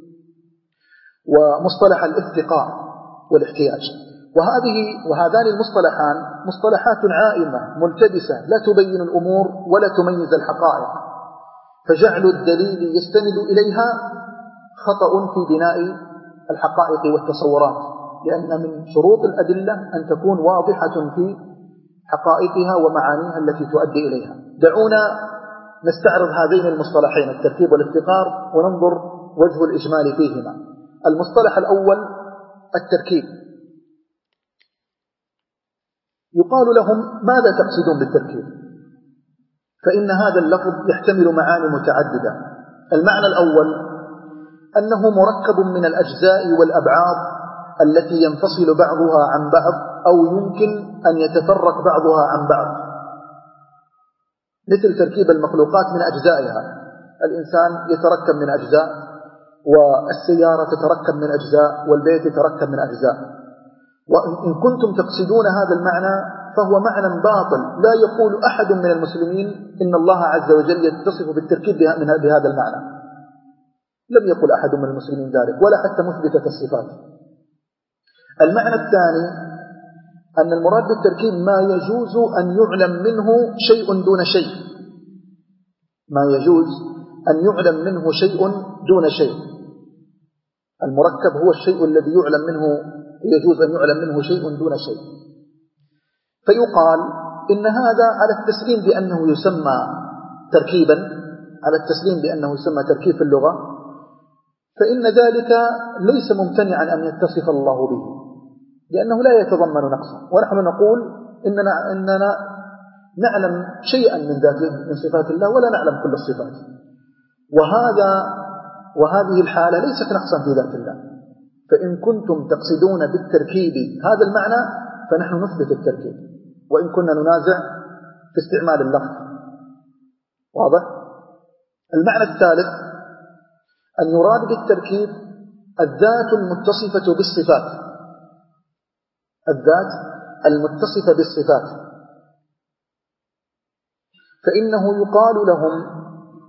ومصطلح الافتقار والاحتياج. وهذه وهذان المصطلحان مصطلحات عائمة ملتبسة لا تبين الأمور ولا تميز الحقائق، فجعل الدليل يستند إليها خطأ في بناء الحقائق والتصورات، لأن من شروط الأدلة أن تكون واضحة في حقائقها ومعانيها التي تؤدي إليها. دعونا نستعرض هذين المصطلحين التركيب والافتقار وننظر وجه الإجمال فيهما. المصطلح الأول التركيب، يقال لهم ماذا تقصدون بالتركيب؟ فإن هذا اللفظ يحتمل معاني متعددة. المعنى الأول أنه مركب من الأجزاء والأبعاض التي ينفصل بعضها عن بعض أو يمكن أن يتفرق بعضها عن بعض، مثل تركيب المخلوقات من أجزائها. الإنسان يتركب من أجزاء، والسيارة تتركب من أجزاء، والبيت يتركب من أجزاء. وإن كنتم تقصدون هذا المعنى فهو معنى باطل، لا يقول أحد من المسلمين إن الله عز وجل يتصف بالتركيب بهذا المعنى، لم يقل أحد من المسلمين ذلك ولا حتى مثبتة الصفات. المعنى الثاني أن المراد بالتركيب ما يجوز أن يعلم منه شيء دون شيء، ما يجوز أن يعلم منه شيء دون شيء. المركب هو الشيء الذي يعلم منه يجوز أن يعلم منه شيء دون شيء. فيقال إن هذا على التسليم بأنه يسمى تركيبا، على التسليم بأنه يسمى تركيب في اللغة، فإن ذلك ليس ممتنعا أن يتصف الله به، لأنه لا يتضمن نقصا. ونحن نقول إننا, إننا نعلم شيئا من ذات من صفات الله ولا نعلم كل الصفات، وهذا وهذه الحالة ليست نقصا في ذات الله. فإن كنتم تقصدون بالتركيب هذا المعنى فنحن نثبت التركيب، وإن كنا ننازع في استعمال اللفظ. واضح؟ المعنى الثالث أن يراد بالتركيب الذات المتصفة بالصفات، الذات المتصفة بالصفات. فإنه يقال لهم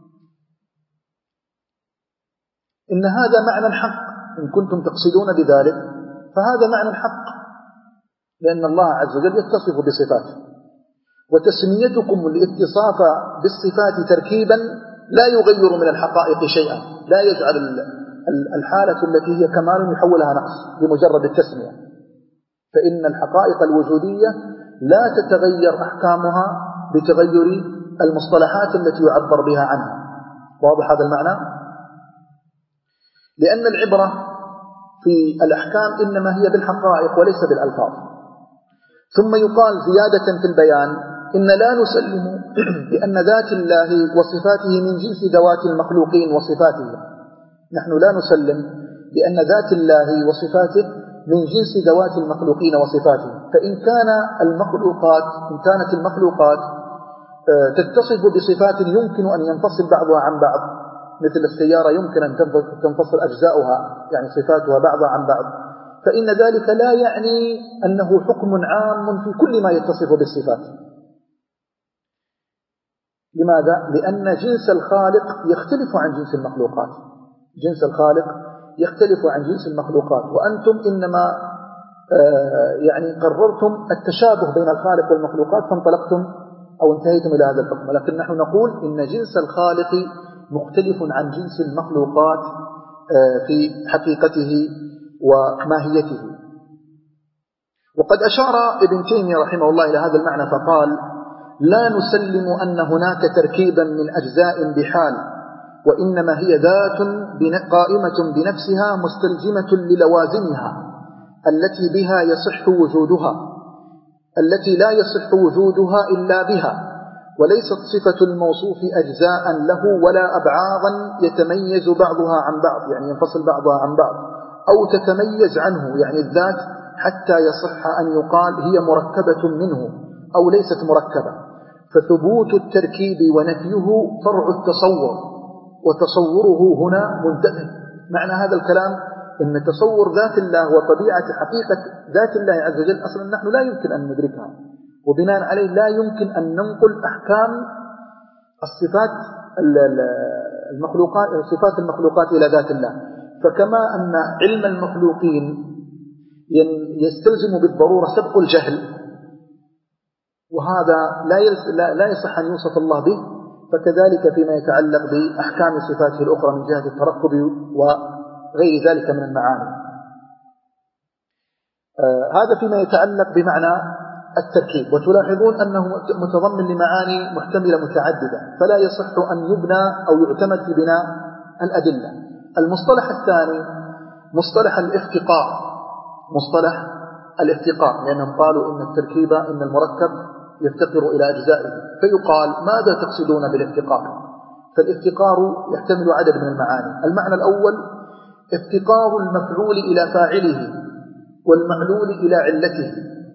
إن هذا معنى الحق، إن كنتم تقصدون بذلك فهذا معنى الحق، لأن الله عز وجل يتصف بصفاته، وتسميتكم الاتصاف بالصفات تركيبا لا يغير من الحقائق شيئا، لا يجعل الحالة التي هي كمال يحولها نقص بمجرد التسمية، فإن الحقائق الوجودية لا تتغير أحكامها بتغير المصطلحات التي يعبر بها عنها. واضح هذا المعنى؟ لأن العبرة في الأحكام إنما هي بالحقائق وليس بالألفاظ. ثم يقال زيادة في البيان إن لا نسلم بأن ذات الله وصفاته من جنس ذوات المخلوقين وصفاتهم. نحن لا نسلم بأن ذات الله وصفاته من جنس ذوات المخلوقين وصفاتهم، فإن كان المخلوقات إن كانت المخلوقات تتصف بصفات يمكن أن ينفصل بعضها عن بعض، مثل السيارة يمكن أن تنفصل أجزاؤها يعني صفاتها بعضها عن بعض، فإن ذلك لا يعني أنه حكم عام في كل ما يتصف بالصفات. لماذا؟ لأن جنس الخالق يختلف عن جنس المخلوقات. جنس الخالق يختلف عن جنس المخلوقات، وأنتم إنما آه يعني قررتم التشابه بين الخالق والمخلوقات فانطلقتم أو انتهيتم إلى هذا الحكم، لكن نحن نقول إن جنس الخالق مختلف عن جنس المخلوقات آه في حقيقته وماهيته. وقد أشار ابن تيمية رحمه الله إلى هذا المعنى فقال: لا نسلم أن هناك تركيبا من أجزاء بحال، وإنما هي ذات قائمة بنفسها مستلزمة للوازمها التي بها يصح وجودها، التي لا يصح وجودها إلا بها، وليست صفة الموصوف أجزاء له ولا أبعاضا يتميز بعضها عن بعض يعني ينفصل بعضها عن بعض، أو تتميز عنه يعني الذات حتى يصح أن يقال هي مركبة منه أو ليست مركبة. فثبوت التركيب ونفيه فرع التصور، وتصوره هنا منتفي. معنى هذا الكلام إن تصور ذات الله وطبيعة حقيقة ذات الله عز وجل أصلا نحن لا يمكن أن ندركها، وبناء عليه لا يمكن أن ننقل أحكام الصفات المخلوقات صفات المخلوقات إلى ذات الله. فكما أن علم المخلوقين يستلزم بالضرورة سبق الجهل، وهذا لا لا يصح أن يوصف الله به، فكذلك فيما يتعلق بأحكام صفاته الأخرى من جهة التركب وغير ذلك من المعاني. آه هذا فيما يتعلق بمعنى التركيب. وتلاحظون أنه متضمن لمعاني محتملة متعددة، فلا يصح أن يبنى أو يعتمد في بناء الأدلة. المصطلح الثاني مصطلح الافتقار، مصطلح الافتقار، لأنهم قالوا إن التركيب إن المركب يفتقر إلى أجزائه، فيقال ماذا تقصدون بالافتقار؟ فالافتقار يحتمل عدد من المعاني. المعنى الأول افتقار المفعول إلى فاعله والمعلول إلى علته.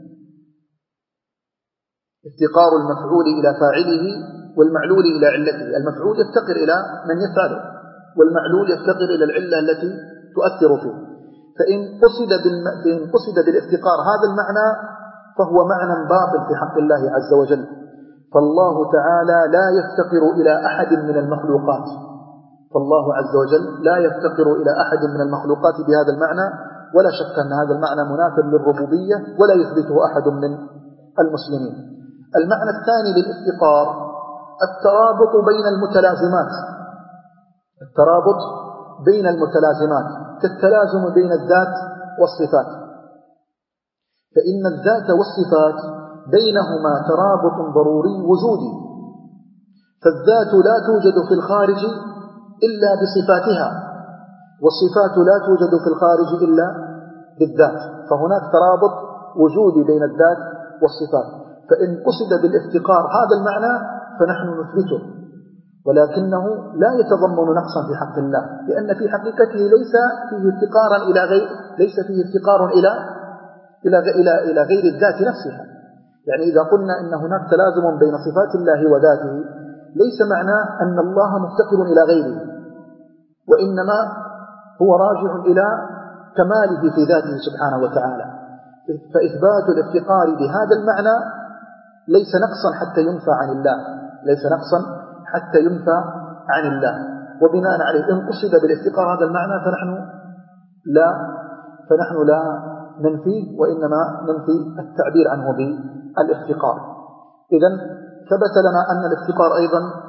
افتقار المفعول إلى فاعله والمعلول إلى علته. المفعول يفتقر إلى من يفعله، والمعلول يفتقر إلى العلة التي تؤثر فيه. فإن قصد فإن قصد بالافتقار هذا المعنى فهو معنى باطل في حق الله عز وجل، فالله تعالى لا يفتقر إلى أحد من المخلوقات، فالله عز وجل لا يفتقر إلى أحد من المخلوقات بهذا المعنى، ولا شك أن هذا المعنى منافر للربوبية ولا يثبته أحد من المسلمين. المعنى الثاني للافتقار الترابط بين المتلازمات، الترابط بين المتلازمات كالتلازم بين الذات والصفات، فإن الذات والصفات بينهما ترابط ضروري وجودي، فالذات لا توجد في الخارج إلا بصفاتها، والصفات لا توجد في الخارج إلا بالذات، فهناك ترابط وجودي بين الذات والصفات. فإن قصد بالافتقار هذا المعنى فنحن نثبته، ولكنه لا يتضمن نقصا في حق الله، لأن في حقيقته ليس فيه افتقارا إلى غير ليس فيه افتقار إلى إلى إلى إلى غير الذات نفسها. يعني إذا قلنا إن هناك تلازم بين صفات الله وذاته ليس معناه أن الله مفتقر إلى غيره، وإنما هو راجع إلى كماله في ذاته سبحانه وتعالى. فإثبات الافتقار بهذا المعنى ليس نقصا حتى ينفى عن الله، ليس نقصا حتى ينفى عن الله. وبناء عليه إن قصد بالافتقار هذا المعنى فنحن لا فنحن لا ننفيه، وإنما ننفي التعبير عنه بالافتقار. إذن ثبت لنا أن الافتقار أيضا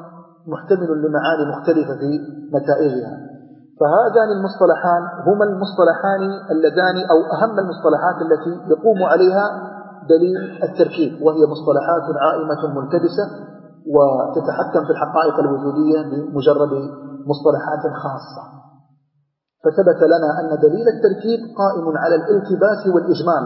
محتمل لمعاني مختلفة في نتائجها. فهذان المصطلحان هما المصطلحان اللذان أو أهم المصطلحات التي يقوم عليها دليل التركيب، وهي مصطلحات عائمة ملتبسة وتتحكم في الحقائق الوجودية بمجرد مصطلحات خاصة. فثبت لنا أن دليل التركيب قائم على الالتباس والإجمال،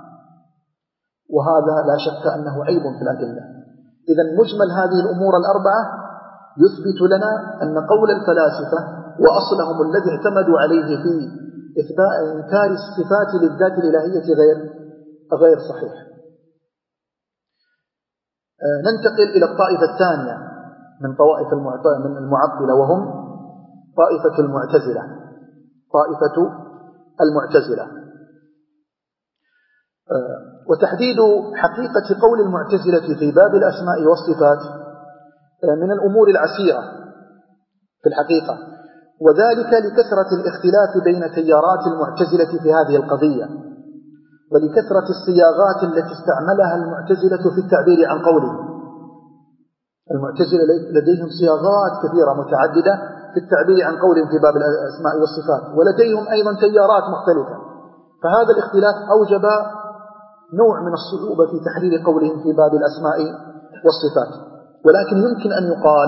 وهذا لا شك أنه عيب في الأدلة. إذن مجمل هذه الأمور الأربعة يثبت لنا أن قول الفلاسفة وأصلهم الذي اعتمدوا عليه في إثبات إنكار الصفات للذات الإلهية غير غير صحيح. ننتقل إلى الطائفة الثانية من طوائف من المعطلة، وهم طائفة المعتزلة. طائفة المعتزلة وتحديد حقيقة قول المعتزلة في باب الأسماء والصفات من الأمور العسيرة في الحقيقة، وذلك لكثرة الاختلاف بين تيارات المعتزلة في هذه القضية، ولكثرة الصياغات التي استعملها المعتزلة في التعبير عن قوله. المعتزلة لديهم صياغات كثيرة متعددة في التعبير عن قولهم في باب الأسماء والصفات، ولديهم أيضا تيارات مختلفة. فهذا الاختلاف أوجب نوع من الصعوبة في تحرير قولهم في باب الأسماء والصفات. ولكن يمكن أن يقال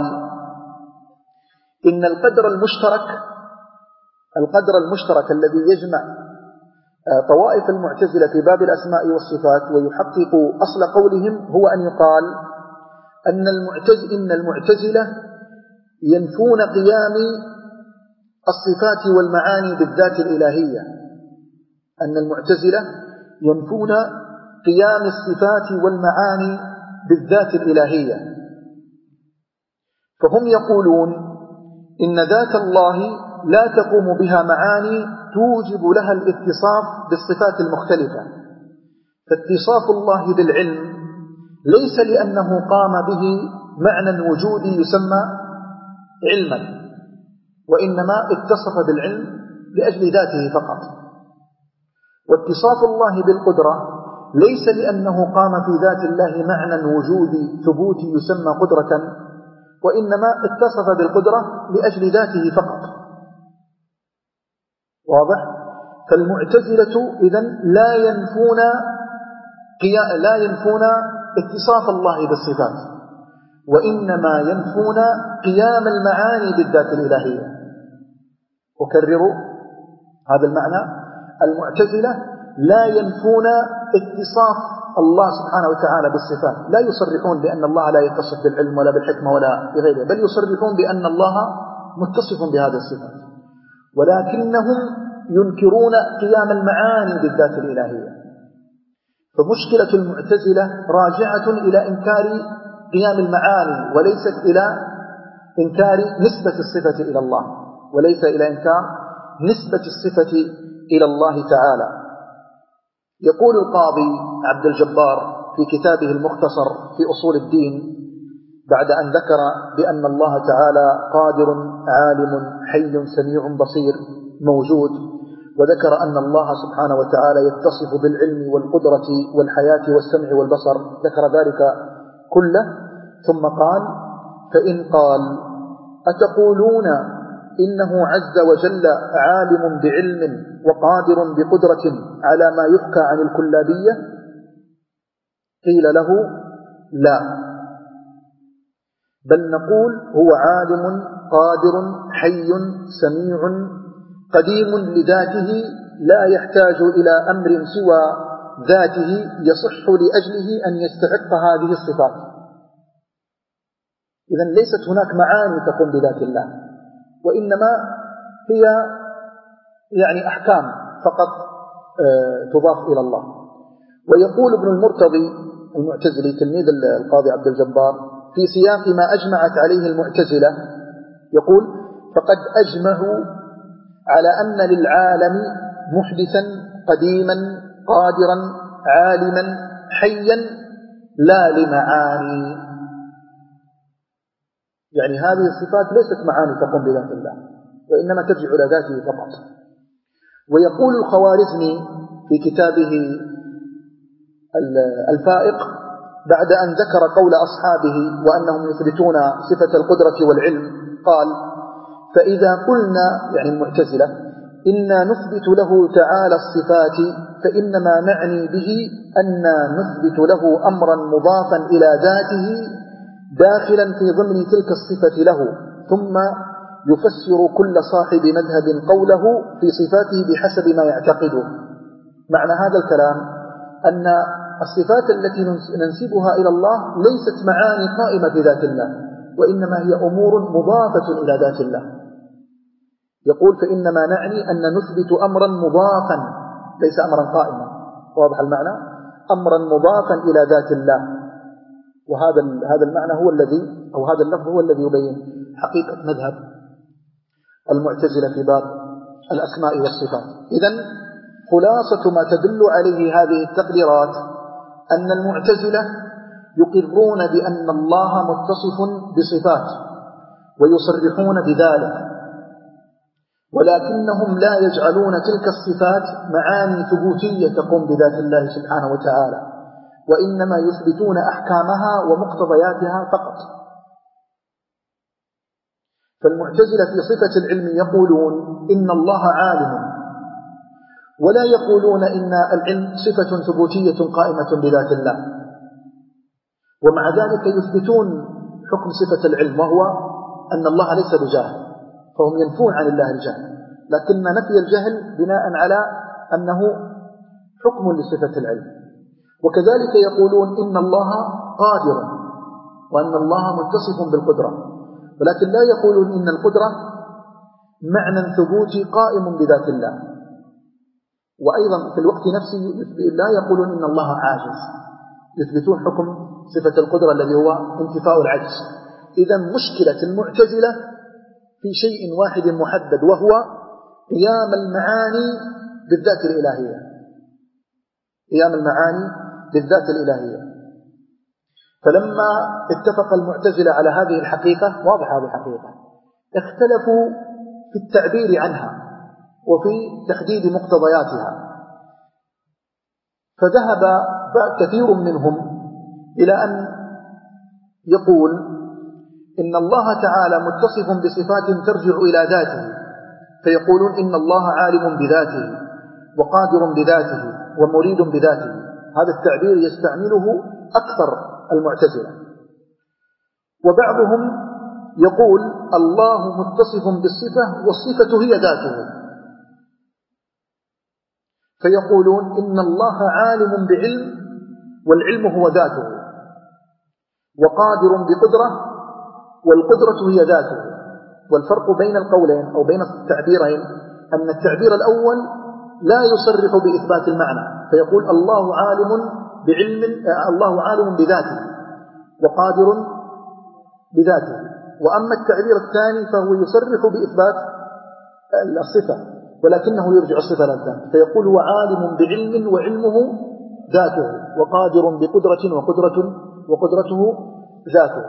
إن القدر المشترك القدر المشترك الذي يجمع طوائف المعتزلة في باب الأسماء والصفات ويحقق أصل قولهم هو أن يقال أن المعتزلة, إن المعتزلة ينفون قيام الصفات والمعاني بالذات الإلهية أن المعتزلة ينفون قيام الصفات والمعاني بالذات الإلهية. فهم يقولون إن ذات الله لا تقوم بها معاني توجب لها الاتصاف بالصفات المختلفة. فاتصاف الله بالعلم ليس لأنه قام به معنى وجودي يسمى علما، وإنما اتصف بالعلم لأجل ذاته فقط. واتصاف الله بالقدرة ليس لأنه قام في ذات الله معنى وجودي ثبوتي يسمى قدرة، وإنما اتصف بالقدرة لأجل ذاته فقط. واضح؟ فالمعتزلة إذن لا ينفون لا ينفون اتصاف الله بالصفات، وإنما ينفون قيام المعاني بالذات الإلهية. أكرر هذا المعنى: المعتزلة لا ينفون اتصاف الله سبحانه وتعالى بالصفات، لا يصرحون بأن الله لا يتصف بالعلم ولا بالحكمة ولا بغيره، بل يصرحون بأن الله متصف بهذه الصفات، ولكنهم ينكرون قيام المعاني بالذات الإلهية. فمشكلة المعتزلة راجعة إلى إنكار قيام المعاني، وليست إلى إنكار نسبة الصفة إلى الله، وليس إلى إنكار نسبة الصفة إلى الله تعالى. يقول القاضي عبد الجبار في كتابه المختصر في أصول الدين بعد أن ذكر بأن الله تعالى قادر عالم حي سميع بصير موجود، وذكر أن الله سبحانه وتعالى يتصف بالعلم والقدرة والحياة والسمع والبصر، ذكر ذلك كله، ثم قال: فإن قال أتقولون إنه عز وجل عالم بعلم وقادر بقدرة على ما يحكى عن الكلابية؟ قيل له: لا، بل نقول هو عالم قادر حي سميع قديم لذاته لا يحتاج إلى أمر سوى ذاته يصح لأجله أن يستحق هذه الصفات. إذن ليست هناك معاني تقوم بذات الله، وإنما هي يعني أحكام فقط تضاف إلى الله. ويقول ابن المرتضي المعتزلي تلميذ القاضي عبد الجبار في سياق ما أجمعت عليه المعتزلة، يقول: فقد أجمعوا على أن للعالم محدثا قديما قادرا عالما حيا لا لمعاني. يعني هذه الصفات ليست معاني تقوم بذات الله، وإنما ترجع إلى ذاته فقط. ويقول الخوارزمي في كتابه الفائق بعد أن ذكر قول أصحابه وأنهم يثبتون صفة القدرة والعلم قال: فإذا قلنا، يعني المعتزلة، إنا نثبت له تعالى الصفات فإنما نعني به أننا نثبت له أمرا مضافا إلى ذاته داخلا في ضمن تلك الصفة له، ثم يفسر كل صاحب مذهب قوله في صفاته بحسب ما يعتقده. معنى هذا الكلام أن الصفات التي ننسبها إلى الله ليست معاني قائمة في ذات الله، وإنما هي أمور مضافة إلى ذات الله. يقول: فإنما نعني أن نثبت أمرا مضافا، ليس أمرا قائما. واضح المعنى؟ أمرا مضافا إلى ذات الله. وهذا هذا المعنى هو الذي أو هذا اللفظ هو الذي يبين حقيقة مذهب المعتزلة في باب الأسماء والصفات. إذن خلاصة ما تدل عليه هذه التقديرات أن المعتزلة يقرون بأن الله متصف بصفات ويصرحون بذلك، ولكنهم لا يجعلون تلك الصفات معاني ثبوتية تقوم بذات الله سبحانه وتعالى، وإنما يثبتون أحكامها ومقتضياتها فقط. فالمعتزلة في صفة العلم يقولون إن الله عالم، ولا يقولون إن العلم صفة ثبوتية قائمة بذات الله، ومع ذلك يثبتون حكم صفة العلم، وهو أن الله ليس بجاهل، فهم ينفون عن الله الجهل، لكن نفي الجهل بناء على أنه حكم لصفة العلم. وكذلك يقولون إن الله قادر، وأن الله متصف بالقدرة، ولكن لا يقولون إن القدرة معنى ثبوتي قائم بذات الله. وأيضا في الوقت نفسه لا يقولون إن الله عاجز، يثبتون حكم صفة القدرة الذي هو انتفاء العجز. إذا مشكلة المعتزلة في شيء واحد محدد، وهو قيام المعاني بالذات الإلهية، قيام المعاني بالذات الإلهية. فلما اتفق المعتزلة على هذه الحقيقة، واضح هذه الحقيقة، اختلفوا في التعبير عنها وفي تحديد مقتضياتها. فذهب كثير منهم إلى أن يقول إن الله تعالى متصف بصفات ترجع إلى ذاته، فيقولون إن الله عالم بذاته وقادر بذاته ومريد بذاته. هذا التعبير يستعمله أكثر المعتزلة. وبعضهم يقول الله متصف بالصفة والصفة هي ذاته، فيقولون إن الله عالم بعلم والعلم هو ذاته، وقادر بقدرة والقدرة هي ذاته. والفرق بين القولين أو بين التعبيرين أن التعبير الأول لا يصرح بإثبات المعنى، فيقول الله عالم بعلم، الله عالم بذاته وقادر بذاته. وأما التعبير الثاني فهو يصرح بإثبات الصفة، ولكنه يرجع الصفة للذات، فيقول هو عالم بعلم وعلمه ذاته، وقادر بقدرة وقدرة وقدرته ذاته.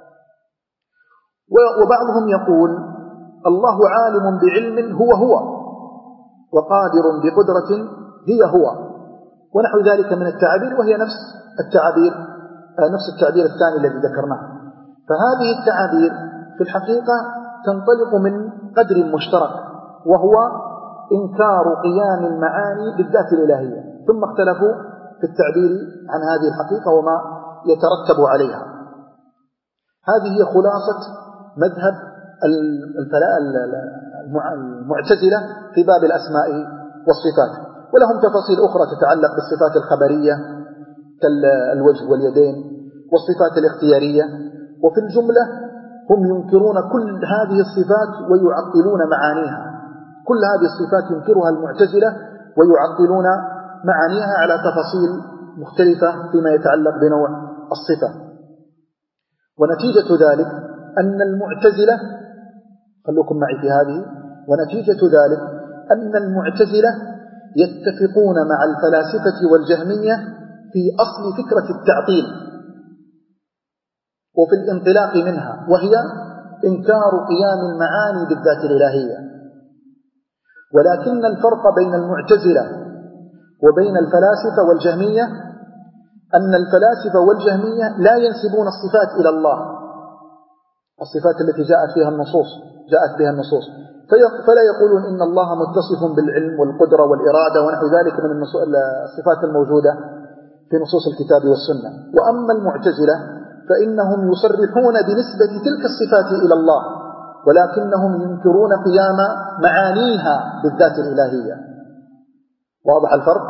وبعضهم يقول الله عالم بعلم هو هو، وقادر بقدرة هي هو، ونحو ذلك من التعابير، وهي نفس التعابير نفس التعبير الثاني الذي ذكرناه. فهذه التعابير في الحقيقة تنطلق من قدر مشترك، وهو إنكار قيام المعاني بالذات الإلهية، ثم اختلفوا في التعبير عن هذه الحقيقة وما يترتب عليها. هذه هي خلاصة مذهب المعتزلة في باب الأسماء والصفات. ولهم تفاصيل أخرى تتعلق بالصفات الخبرية كالوجه واليدين والصفات الاختيارية. وفي الجملة هم ينكرون كل هذه الصفات ويعطلون معانيها. كل هذه الصفات ينكرها المعتزلة ويعطلون معانيها على تفاصيل مختلفة فيما يتعلق بنوع الصفة. ونتيجة ذلك أن المعتزلة، خلوكم معي في هذه، ونتيجة ذلك أن المعتزلة يتفقون مع الفلاسفة والجهمية في أصل فكرة التعطيل وفي الانطلاق منها، وهي إنكار قيام المعاني بالذات الإلهية. ولكن الفرق بين المعتزلة وبين الفلاسفة والجهمية أن الفلاسفة والجهمية لا ينسبون الصفات إلى الله، الصفات التي جاءت فيها النصوص جاءت بها النصوص، فلا يقولون إن الله متصف بالعلم والقدرة والإرادة ونحو ذلك من الصفات الموجودة في نصوص الكتاب والسنة. وأما المعتزلة فإنهم يصرحون بنسبة تلك الصفات إلى الله، ولكنهم ينكرون قيام معانيها بالذات الإلهية. واضح الفرق؟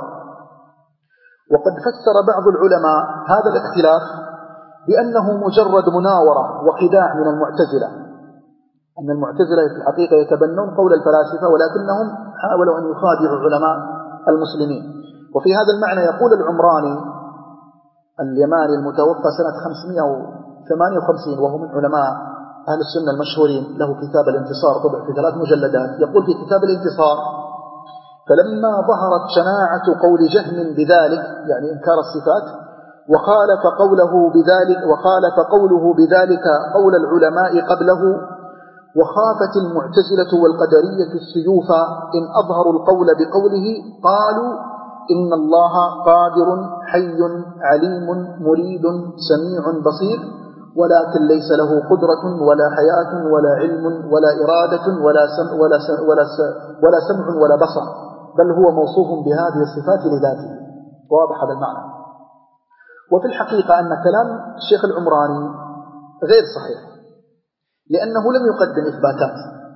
وقد فسر بعض العلماء هذا الاختلاف بأنه مجرد مناورة وخداع من المعتزلة، أن المعتزلة في الحقيقة يتبنون قول الفلاسفة ولكنهم حاولوا أن يخادعوا علماء المسلمين. وفي هذا المعنى يقول العمراني اليماني المتوفى سنة خمسمائة وثمانية وخمسين وهو من علماء أهل السنة المشهورين، له كتاب الانتصار طبع في ثلاث مجلدات، يقول في كتاب الانتصار: فلما ظهرت شناعة قول جهم بذلك، يعني إنكار الصفات، وخالف قوله بذلك وخالف قوله بذلك قول العلماء قبله، وخافت المعتزلة والقدرية السيوف إن أظهروا القول بقوله، قالوا إن الله قادر حي عليم مريد سميع بصير، ولكن ليس له قدرة ولا حياة ولا علم ولا إرادة ولا سمع ولا سمع ولا ولا سمع ولا بصر، بل هو موصوف بهذه الصفات لذاته. واضح هذا المعنى؟ وفي الحقيقة أن كلام الشيخ العمراني غير صحيح، لأنه لم يقدم إثباتات،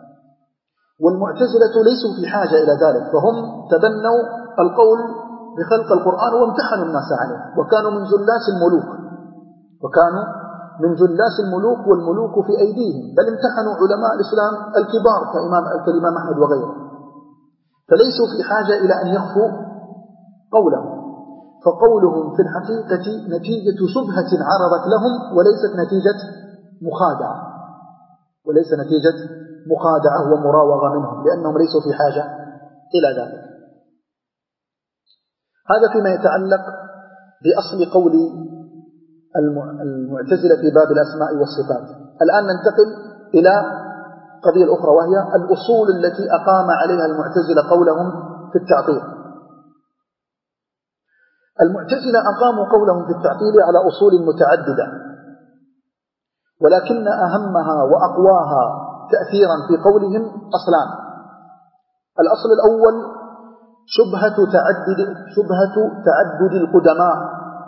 والمعتزلة ليسوا في حاجة إلى ذلك، فهم تبنوا القول بخلق القرآن وامتحنوا الناس عليه، وكانوا من جلاس الملوك وكانوا من جلاس الملوك والملوك في أيديهم، بل امتحنوا علماء الإسلام الكبار كإمام الإمام أحمد وغيره، فليسوا في حاجة إلى أن يخفوا قولهم. فقولهم في الحقيقة نتيجة شبهة عرضت لهم، وليست نتيجة مخادعة وليس نتيجة مخادعة ومراوغة منهم، لأنهم ليسوا في حاجة إلى ذلك. هذا فيما يتعلق بأصل قول المعتزلة في باب الأسماء والصفات. الآن ننتقل إلى قضية أخرى، وهي الأصول التي أقام عليها المعتزلة قولهم في التعطيل. المعتزلة أقاموا قولهم في التعطيل على أصول متعددة، ولكن أهمها وأقواها تأثيرا في قولهم أصلان. الأصل الأول شبهة تعدد شبهة تعدد القدماء،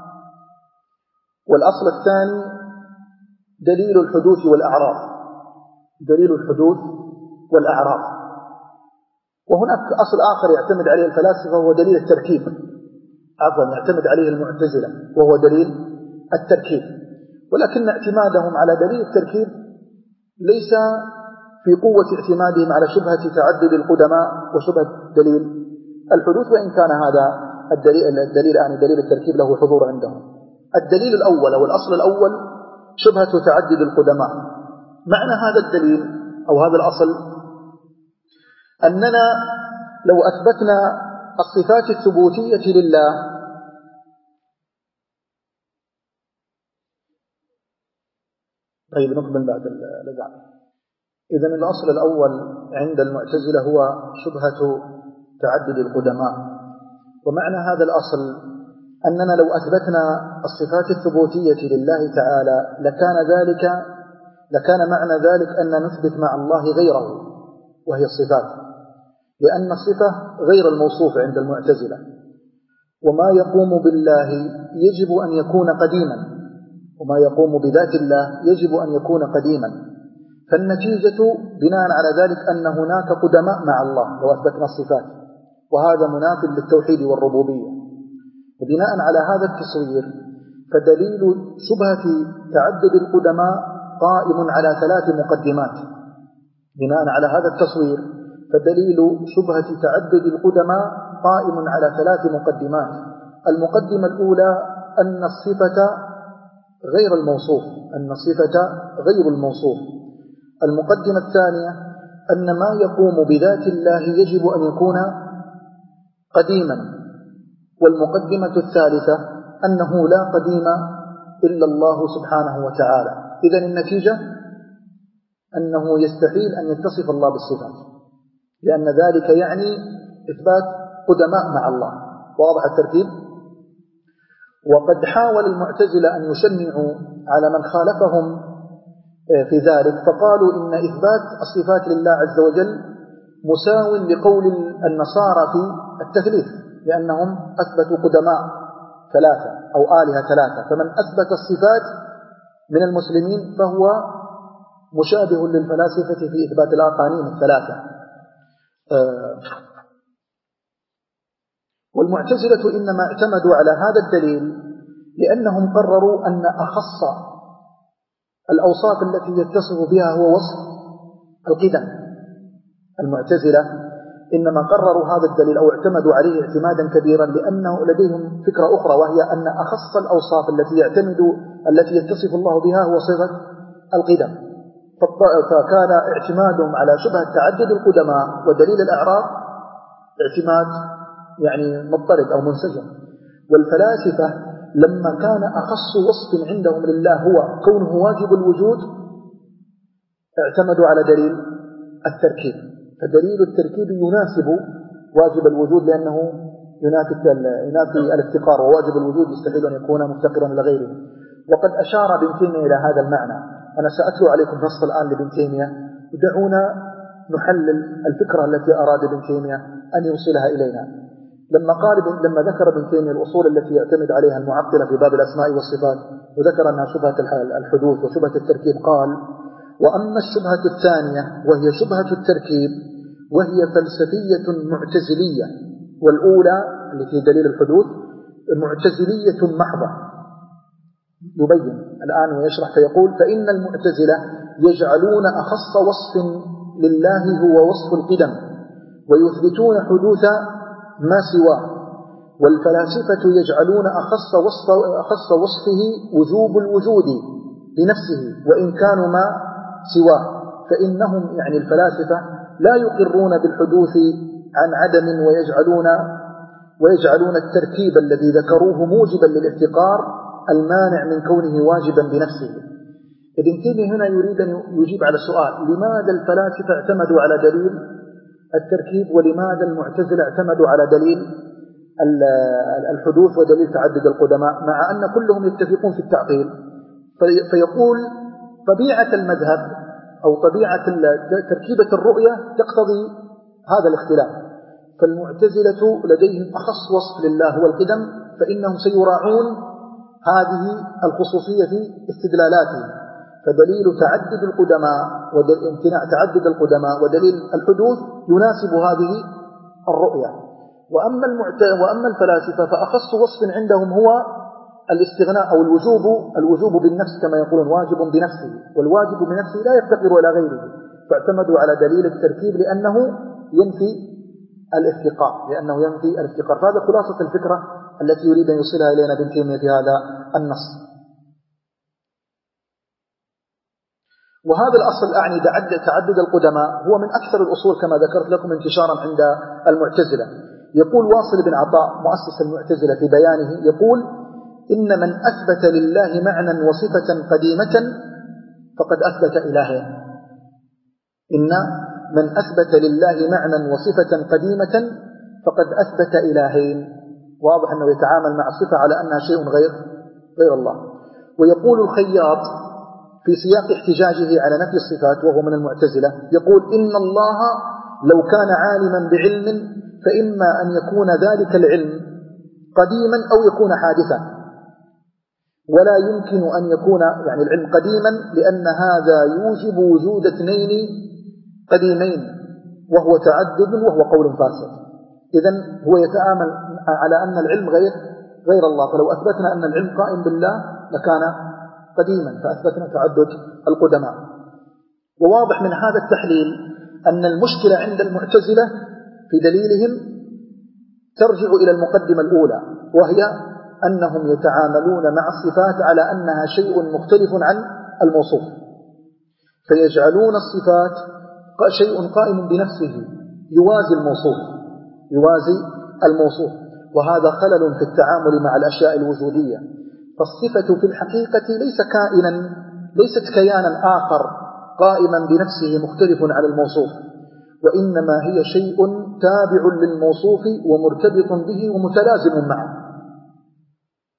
والأصل الثاني دليل الحدوث والأعراض دليل الحدوث والأعراض وهناك أصل آخر يعتمد عليه الفلاسفة وهو دليل التركيب، عفوا يعتمد عليه المعتزلة وهو دليل التركيب، ولكن اعتمادهم على دليل التركيب ليس في قوة اعتمادهم على شبهة تعدد القدماء وشبهة دليل الحدوث، وإن كان هذا الدليل الدليل يعني دليل التركيب له حضور عندهم. الدليل الأول أو الأصل الأول شبهة تعدد القدماء. معنى هذا الدليل أو هذا الأصل أننا لو أثبتنا الصفات الثبوتية لله طيب نقبل بعد الأذان. إذن الأصل الأول عند المعتزلة هو شبهة تعدد القدماء، ومعنى هذا الأصل أننا لو أثبتنا الصفات الثبوتية لله تعالى لكان ذلك لكان معنى ذلك أن نثبت مع الله غيره وهي الصفات، لأن الصفة غير الموصوف عند المعتزلة، وما يقوم بالله يجب أن يكون قديما، وما يقوم بذات الله يجب أن يكون قديما، فالنتيجة بناء على ذلك أن هناك قدماء مع الله لو أثبتنا الصفات، وهذا مناف للتوحيد والربوبية. وبناء على هذا التصوير فدليل شبهة تعدد القدماء قائم على ثلاث مقدمات. بناء على هذا التصوير فدليل شبهة تعدد القدماء قائم على ثلاث مقدمات. المقدمة الأولى أن الصفة غير الموصوف أن الصفة غير الموصوف. المقدمة الثانية أن ما يقوم بذات الله يجب أن يكون قديما. والمقدمة الثالثة أنه لا قديم إلا الله سبحانه وتعالى. إذن النتيجة أنه يستحيل أن يتصف الله بالصفات، لأن ذلك يعني إثبات قدماء مع الله. واضح الترتيب؟ وقد حاول المعتزلة أن يشنعوا على من خالفهم في ذلك، فقالوا إن إثبات الصفات لله عز وجل مساو لقول النصارى في التثليث، لأنهم أثبتوا قدماء ثلاثة أو آلهة ثلاثة، فمن أثبت الصفات من المسلمين فهو مشابه للفلاسفة في إثبات الأقانيم الثلاثة. والمعتزلة إنما اعتمدوا على هذا الدليل لأنهم قرروا أن أخص الأوصاف التي يتصف بها هو وصف القدم. المعتزلة إنما قرروا هذا الدليل أو اعتمدوا عليه اعتمادا كبيرا لأنه لديهم فكرة أخرى، وهي أن أخص الأوصاف التي يعتمد التي يتصف الله بها هو صفة القدم. فكان اعتمادهم على شبهة تعدد القدماء ودليل الأعراض اعتماد يعني مضطرد أو منسجم. والفلاسفة لما كان أخص وصف عندهم لله هو كونه واجب الوجود اعتمدوا على دليل التركيب، فدليل التركيب يناسب واجب الوجود لأنه ينافي ينافي الافتقار، وواجب الوجود يستحيل أن يكون مفتقرا إلى غيره. وقد أشار ابن تيمية إلى هذا المعنى. أنا سأتلو عليكم نص الآن لابن تيمية، ودعونا نحلل الفكرة التي أراد ابن تيمية أن يوصلها إلينا. لما قال لما ذكر ابن تيمية الأصول التي يعتمد عليها المعطلة في باب الأسماء والصفات، وذكر أنها شبهة الحدوث وشبهة التركيب، قال: وأما الشبهة الثانية وهي شبهة التركيب وهي فلسفية معتزلية، والأولى التي دليل الحدوث معتزلية محضة. يبين الآن ويشرح فيقول: فإن المعتزلة يجعلون أخص وصف لله هو وصف القدم، ويثبتون حدوث ما سواه. والفلاسفة يجعلون أخص وصف أخص وصفه وجوب الوجود بنفسه وإن كانوا ما سواه، فإنهم يعني الفلاسفة لا يقرون بالحدوث عن عدم، ويجعلون ويجعلون التركيب الذي ذكروه موجبا للافتقار المانع من كونه واجبا بنفسه. ابن تيمية هنا يريد أن يجيب على السؤال: لماذا الفلاسفة اعتمدوا على دليل التركيب، ولماذا المعتزلة اعتمدوا على دليل الحدوث ودليل تعدد القدماء، مع أن كلهم يتفقون في التعطيل؟ فيقول: طبيعة المذهب أو طبيعة تركيبة الرؤية تقتضي هذا الاختلاف. فالمعتزلة لديهم أخص وصف لله هو القدم، فإنهم سيراعون هذه الخصوصية في استدلالاتهم، فدليل تعدد القدماء وامتناع تعدد القدماء ودليل الحدوث يناسب هذه الرؤية. وأما, وأما الفلاسفة فأخص وصف عندهم هو الاستغناء أو الوجوب الوجوب بالنفس، كما يقولون واجب بنفسه، والواجب بنفسه لا يفتقر إلى غيره، فاعتمدوا على دليل التركيب لأنه ينفي الافتقار لأنه ينفي الافتقار. فهذا خلاصة الفكرة التي يريد أن يوصلها إلينا ابن تيمية في هذا النص. وهذا الأصل أعني تعدد القدماء هو من أكثر الأصول كما ذكرت لكم انتشارا عند المعتزلة. يقول واصل بن عطاء مؤسس المعتزلة في بيانه، يقول: إن من أثبت لله معنى وصفة قديمة فقد أثبت إلهين. إن من أثبت لله معنى وصفة قديمة فقد أثبت إلهين. واضح أنه يتعامل مع الصفة على أنها شيء غير غير الله. ويقول الخياط في سياق احتجاجه على نفي الصفات وهو من المعتزلة، يقول: إن الله لو كان عالما بعلم فإما أن يكون ذلك العلم قديما أو يكون حادثا، ولا يمكن أن يكون يعني العلم قديما لأن هذا يوجب وجود اثنين قديمين وهو تعدد وهو قول فاسد. إذن هو يتآمل على أن العلم غير غير الله، فلو أثبتنا أن العلم قائم بالله لكان قديما، فأثبتنا تعدد القدماء. وواضح من هذا التحليل أن المشكلة عند المعتزلة في دليلهم ترجع إلى المقدمة الأولى، وهي أنهم يتعاملون مع الصفات على أنها شيء مختلف عن الموصوف، فيجعلون الصفات شيء قائم بنفسه يوازي الموصوف يوازي الموصوف وهذا خلل في التعامل مع الأشياء الوجودية. فالصفة في الحقيقة ليس كائنا ليست كيانا آخر قائما بنفسه مختلف عن الموصوف، وإنما هي شيء تابع للموصوف ومرتبط به ومتلازم معه.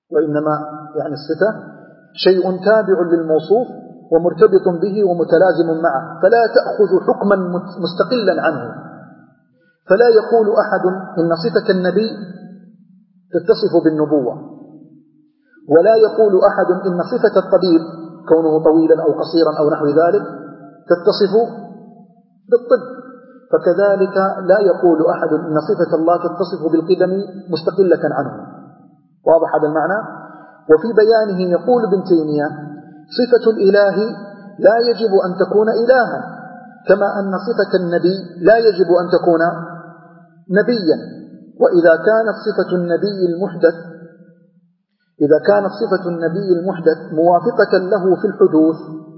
وإنما يعني الصفة شيء تابع للموصوف ومرتبط به ومتلازم معه، فلا تأخذ حكما مستقلا عنه. فلا يقول أحد إن صفة النبي تتصف بالنبوة، ولا يقول أحد إن صفة الطبيب كونه طويلا أو قصيرا أو نحو ذلك تتصف بالطب، فكذلك لا يقول أحد إن صفة الله تتصف بالقدم مستقلة عنه. واضح هذا المعنى؟ وفي بيانه يقول ابن تيمية: صفة الإله لا يجب أن تكون إلها، كما أن صفة النبي لا يجب أن تكون نبيا. وإذا كانت صفة النبي المحدث إذا كانت صفة النبي المحدث موافقة له في الحدوث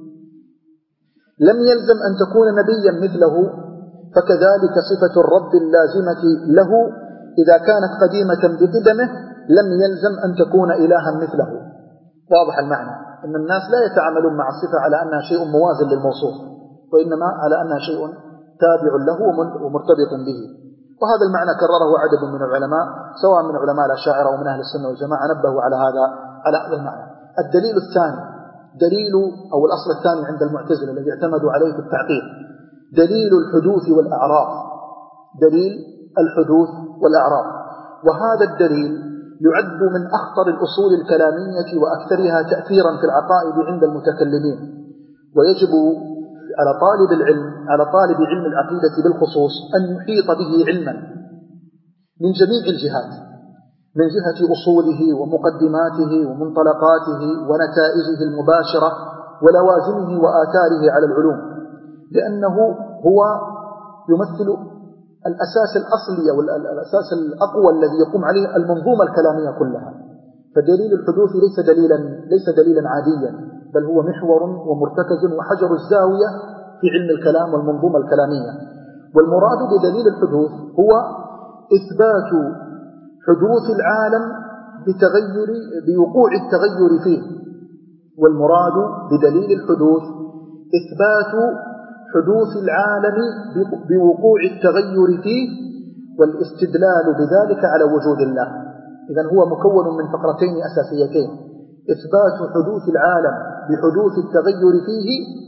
لم يلزم أن تكون نبيا مثله، فكذلك صفة الرب اللازمة له إذا كانت قديمة بقدمه لم يلزم أن تكون إلها مثله. واضح المعنى؟ أن الناس لا يتعاملون مع الصفة على أنها شيء موازن للموصوف، وإنما على أنها شيء تابع له ومرتبط به. وهذا المعنى كرره عدد من العلماء سواء من علماء الأشاعرة أو من أهل السنة والجماعة، نبهوا على هذا على هذا المعنى. الدليل الثاني دليل أو الأصل الثاني عند المعتزلة الذي اعتمدوا عليه في التعقيد دليل الحدوث والأعراض. دليل الحدوث والأعراض، وهذا الدليل يعد من أخطر الأصول الكلامية وأكثرها تأثيرا في العقائد عند المتكلمين، ويجب على طالب العلم على طالب علم العقيدة بالخصوص أن يحيط به علما من جميع الجهات، من جهة أصوله ومقدماته ومنطلقاته ونتائجه المباشرة ولوازمه وآثاره على العلوم، لأنه هو يمثل الأساس الأصلي والأساس الأقوى الذي يقوم عليه المنظومة الكلامية كلها. فدليل الحدوث ليس دليلا ليس دليلا عاديا، بل هو محور ومرتكز وحجر الزاوية في علم الكلام والمنظومة الكلامية. والمراد بدليل الحدوث هو إثبات حدوث العالم بتغير بوقوع التغير فيه. والمراد بدليل الحدوث إثبات حدوث العالم بوقوع التغير فيه والاستدلال بذلك على وجود الله. إذن هو مكون من فقرتين أساسيتين: إثبات حدوث العالم بحدوث التغير فيه،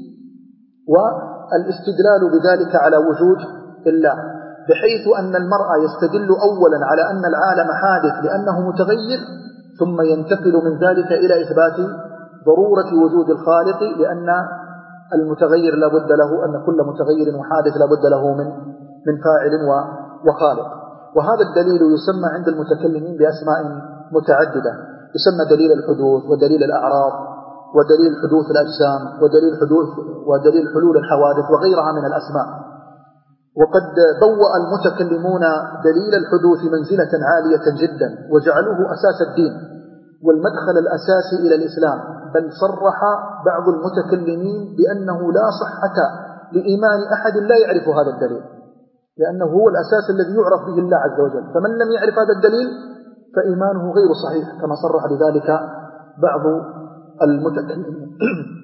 والاستدلال بذلك على وجود الله، بحيث أن المرء يستدل أولا على أن العالم حادث لأنه متغير، ثم ينتقل من ذلك إلى إثبات ضرورة وجود الخالق، لأن المتغير لا بد له أن كل متغير وحادث لا بد له من من فاعل وخالق. وهذا الدليل يسمى عند المتكلمين بأسماء متعددة، يسمى دليل الحدوث ودليل الأعراض ودليل حدوث الأجسام ودليل حدوث ودليل حلول الحوادث وغيرها من الأسماء. وقد بوأ المتكلمون دليل الحدوث منزلة عالية جدا، وجعلوه أساس الدين والمدخل الأساسي إلى الإسلام، بل صرح بعض المتكلمين بأنه لا صحة لإيمان أحد لا يعرف هذا الدليل، لأنه هو الأساس الذي يعرف به الله عز وجل، فمن لم يعرف هذا الدليل فإيمانه غير صحيح، كما صرح بذلك بعض المتكلمين.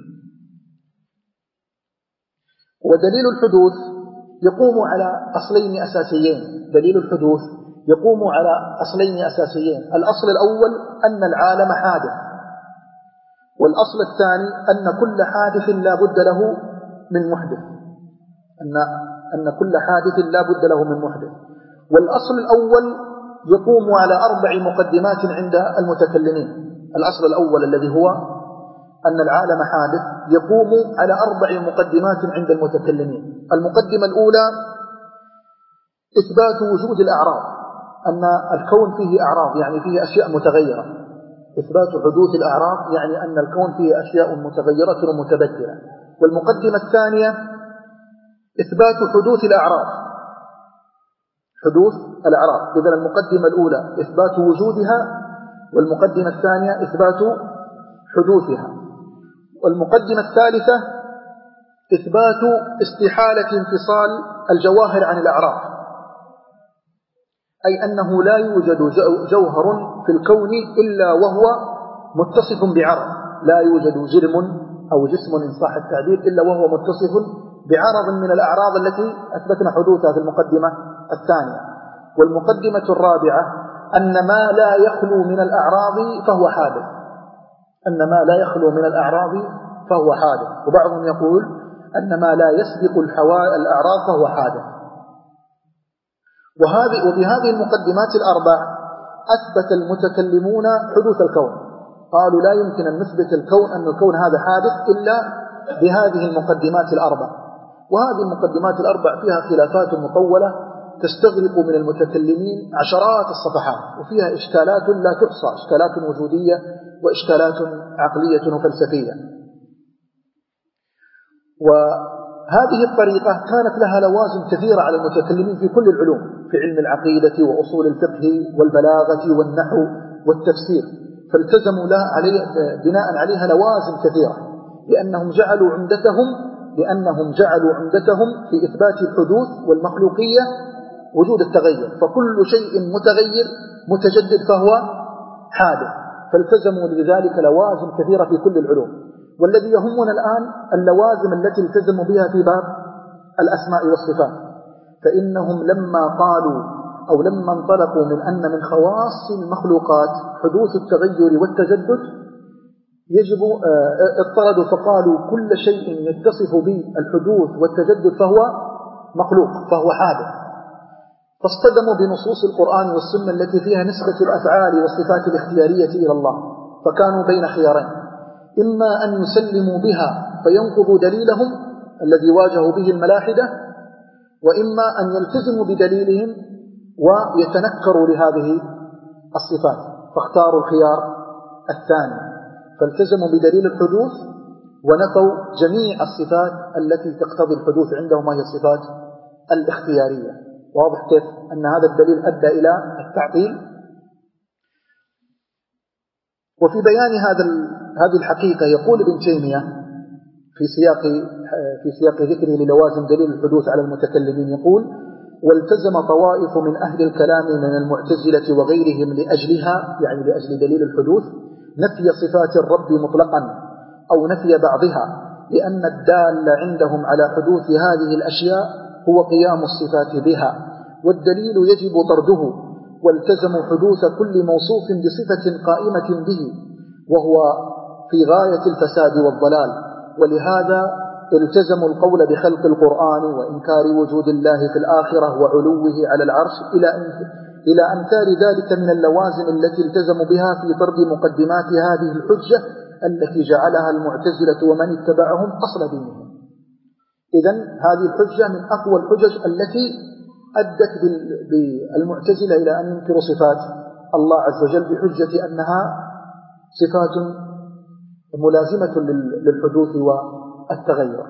ودليل الحدوث يقوم على أصلين أساسيين دليل الحدوث يقوم على أصلين أساسيين: الأصل الأول أن العالم حادث، والأصل الثاني أن كل حادث لا بد له من محدث أن أن كل حادث لا بد له من محدث. والأصل الأول يقوم على أربع مقدمات عند المتكلمين. الأصل الأول الذي هو أن العالم حادث يقوم على أربع مقدمات عند المتكلمين. المقدمة الأولى إثبات وجود الأعراض، أن الكون فيه أعراض يعني فيه أشياء متغيرة. إثبات حدوث الأعراض يعني أن الكون فيه أشياء متغيرة ومتبدلة. والمقدمة الثانية إثبات حدوث الأعراض حدوث الأعراض إذن المقدمة الأولى إثبات وجودها، والمقدمة الثانية إثبات حدوثها. والمقدمة الثالثة إثبات استحالة انفصال الجواهر عن الأعراض، أي أنه لا يوجد جوهر في الكون إلا وهو متصف بعرض، لا يوجد جرم أو جسم إن صح التعبير إلا وهو متصف بعرض من الأعراض التي أثبتنا حدوثها في المقدمة الثانية. والمقدمة الرابعة أن ما لا يخلو من الأعراض فهو حادث، أن ما لا يخلو من الأعراض فهو حادث، وبعضهم يقول أن ما لا يسبق الأعراض فهو حادث. وهذه وبهذه المقدمات الأربع أثبت المتكلمون حدوث الكون، قالوا لا يمكن أن نثبت الكون أن الكون هذا حادث إلا بهذه المقدمات الأربع. وهذه المقدمات الأربع فيها خلافات مطولة تستغرق من المتكلمين عشرات الصفحات، وفيها إشكالات لا تحصى، إشكالات وجودية وإشكالات عقلية وفلسفية. وهذه الطريقة كانت لها لوازم كثيرة على المتكلمين في كل العلوم، في علم العقيدة وأصول الفقه والبلاغة والنحو والتفسير، فالتزموا لها علي بناء عليها لوازم كثيرة، لأنهم جعلوا عمدتهم لأنهم جعلوا عمدتهم في إثبات الحدوث والمخلوقية وجود التغير، فكل شيء متغير متجدد فهو حادث، فالتزموا لذلك لوازم كثيرة في كل العلوم. والذي يهمنا الآن اللوازم التي التزموا بها في باب الأسماء والصفات، فإنهم لما قالوا أو لما انطلقوا من أن من خواص المخلوقات حدوث التغير والتجدد، يجب اضطردوا فقالوا كل شيء يتصف بالحدوث والتجدد فهو مخلوق فهو حادث، فاصطدموا بنصوص القرآن والسنة التي فيها نسبة الأفعال والصفات الاختيارية إلى الله، فكانوا بين خيارين، إما أن يسلموا بها فينقضوا دليلهم الذي واجهوا به الملاحدة، وإما أن يلتزموا بدليلهم ويتنكروا لهذه الصفات، فاختاروا الخيار الثاني، فالتزموا بدليل الحدوث ونفوا جميع الصفات التي تقتضي الحدوث عندهم، وهي الصفات الاختيارية. واضح كيف أن هذا الدليل أدى إلى التعطيل؟ وفي بيان هذا هذه الحقيقة يقول ابن تيمية في سياق في سياق ذكره للوازم دليل الحدوث على المتكلمين، يقول: والتزم طوائف من أهل الكلام من المعتزلة وغيرهم لأجلها، يعني لأجل دليل الحدوث، نفي صفات الرب مطلقا أو نفي بعضها، لأن الدال عندهم على حدوث هذه الأشياء هو قيام الصفات بها، والدليل يجب طرده، والتزموا حدوث كل موصوف بصفة قائمة به، وهو في غاية الفساد والضلال، ولهذا التزموا القول بخلق القرآن وإنكار وجود الله في الآخرة وعلوه على العرش إلى إلى أمثال ذلك من اللوازم التي التزموا بها في طرد مقدمات هذه الحجة التي جعلها المعتزلة ومن اتبعهم أصل دينهم. إذن هذه الحجة من أقوى الحجج التي أدت بالمعتزلة إلى أن ينكروا صفات الله عز وجل بحجة أنها صفات ملازمة للحدوث والتغير.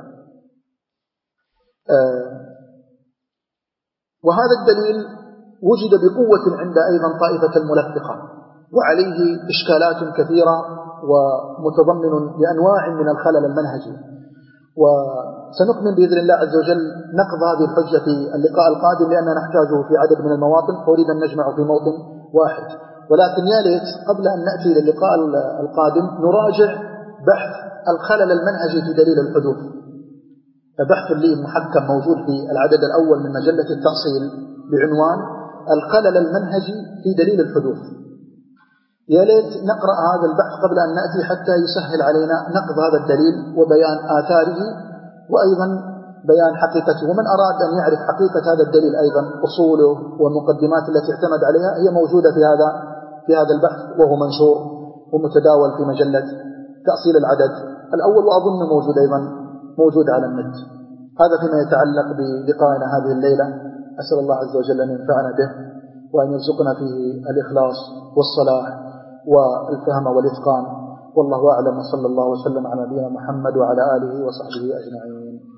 وهذا الدليل وجد بقوة عند أيضا طائفة الملفقة، وعليه إشكالات كثيرة ومتضمن لأنواع من الخلل المنهجي، وسنكمل بإذن الله عز وجل نقض هذه الحجة في اللقاء القادم، لأننا نحتاجه في عدد من المواطن، فأريد أن نجمع في موطن واحد. ولكن يا ليت قبل أن نأتي للقاء القادم نراجع بحث الخلل المنهجي في دليل الحدوث، بحث لي محكم موجود في العدد الأول من مجلة التأصيل بعنوان الخلل المنهجي في دليل الحدوث. يا ليت نقرأ هذا البحث قبل أن نأتي حتى يسهل علينا نقض هذا الدليل وبيان آثاره وأيضا بيان حقيقته. ومن أراد أن يعرف حقيقة هذا الدليل أيضا أصوله والمقدمات التي اعتمد عليها هي موجودة في هذا في هذا البحث، وهو منشور ومتداول في مجلة تأصيل العدد الأول، وأظن موجود أيضا موجود على النت. هذا فيما يتعلق بلقائنا هذه الليلة. أسأل الله عز وجل أن ينفعنا به وأن يرزقنا فيه الإخلاص والصلاح والفهم والإتقان، والله أعلم، وصلى الله وسلم على نبينا محمد وعلى آله وصحبه أجمعين.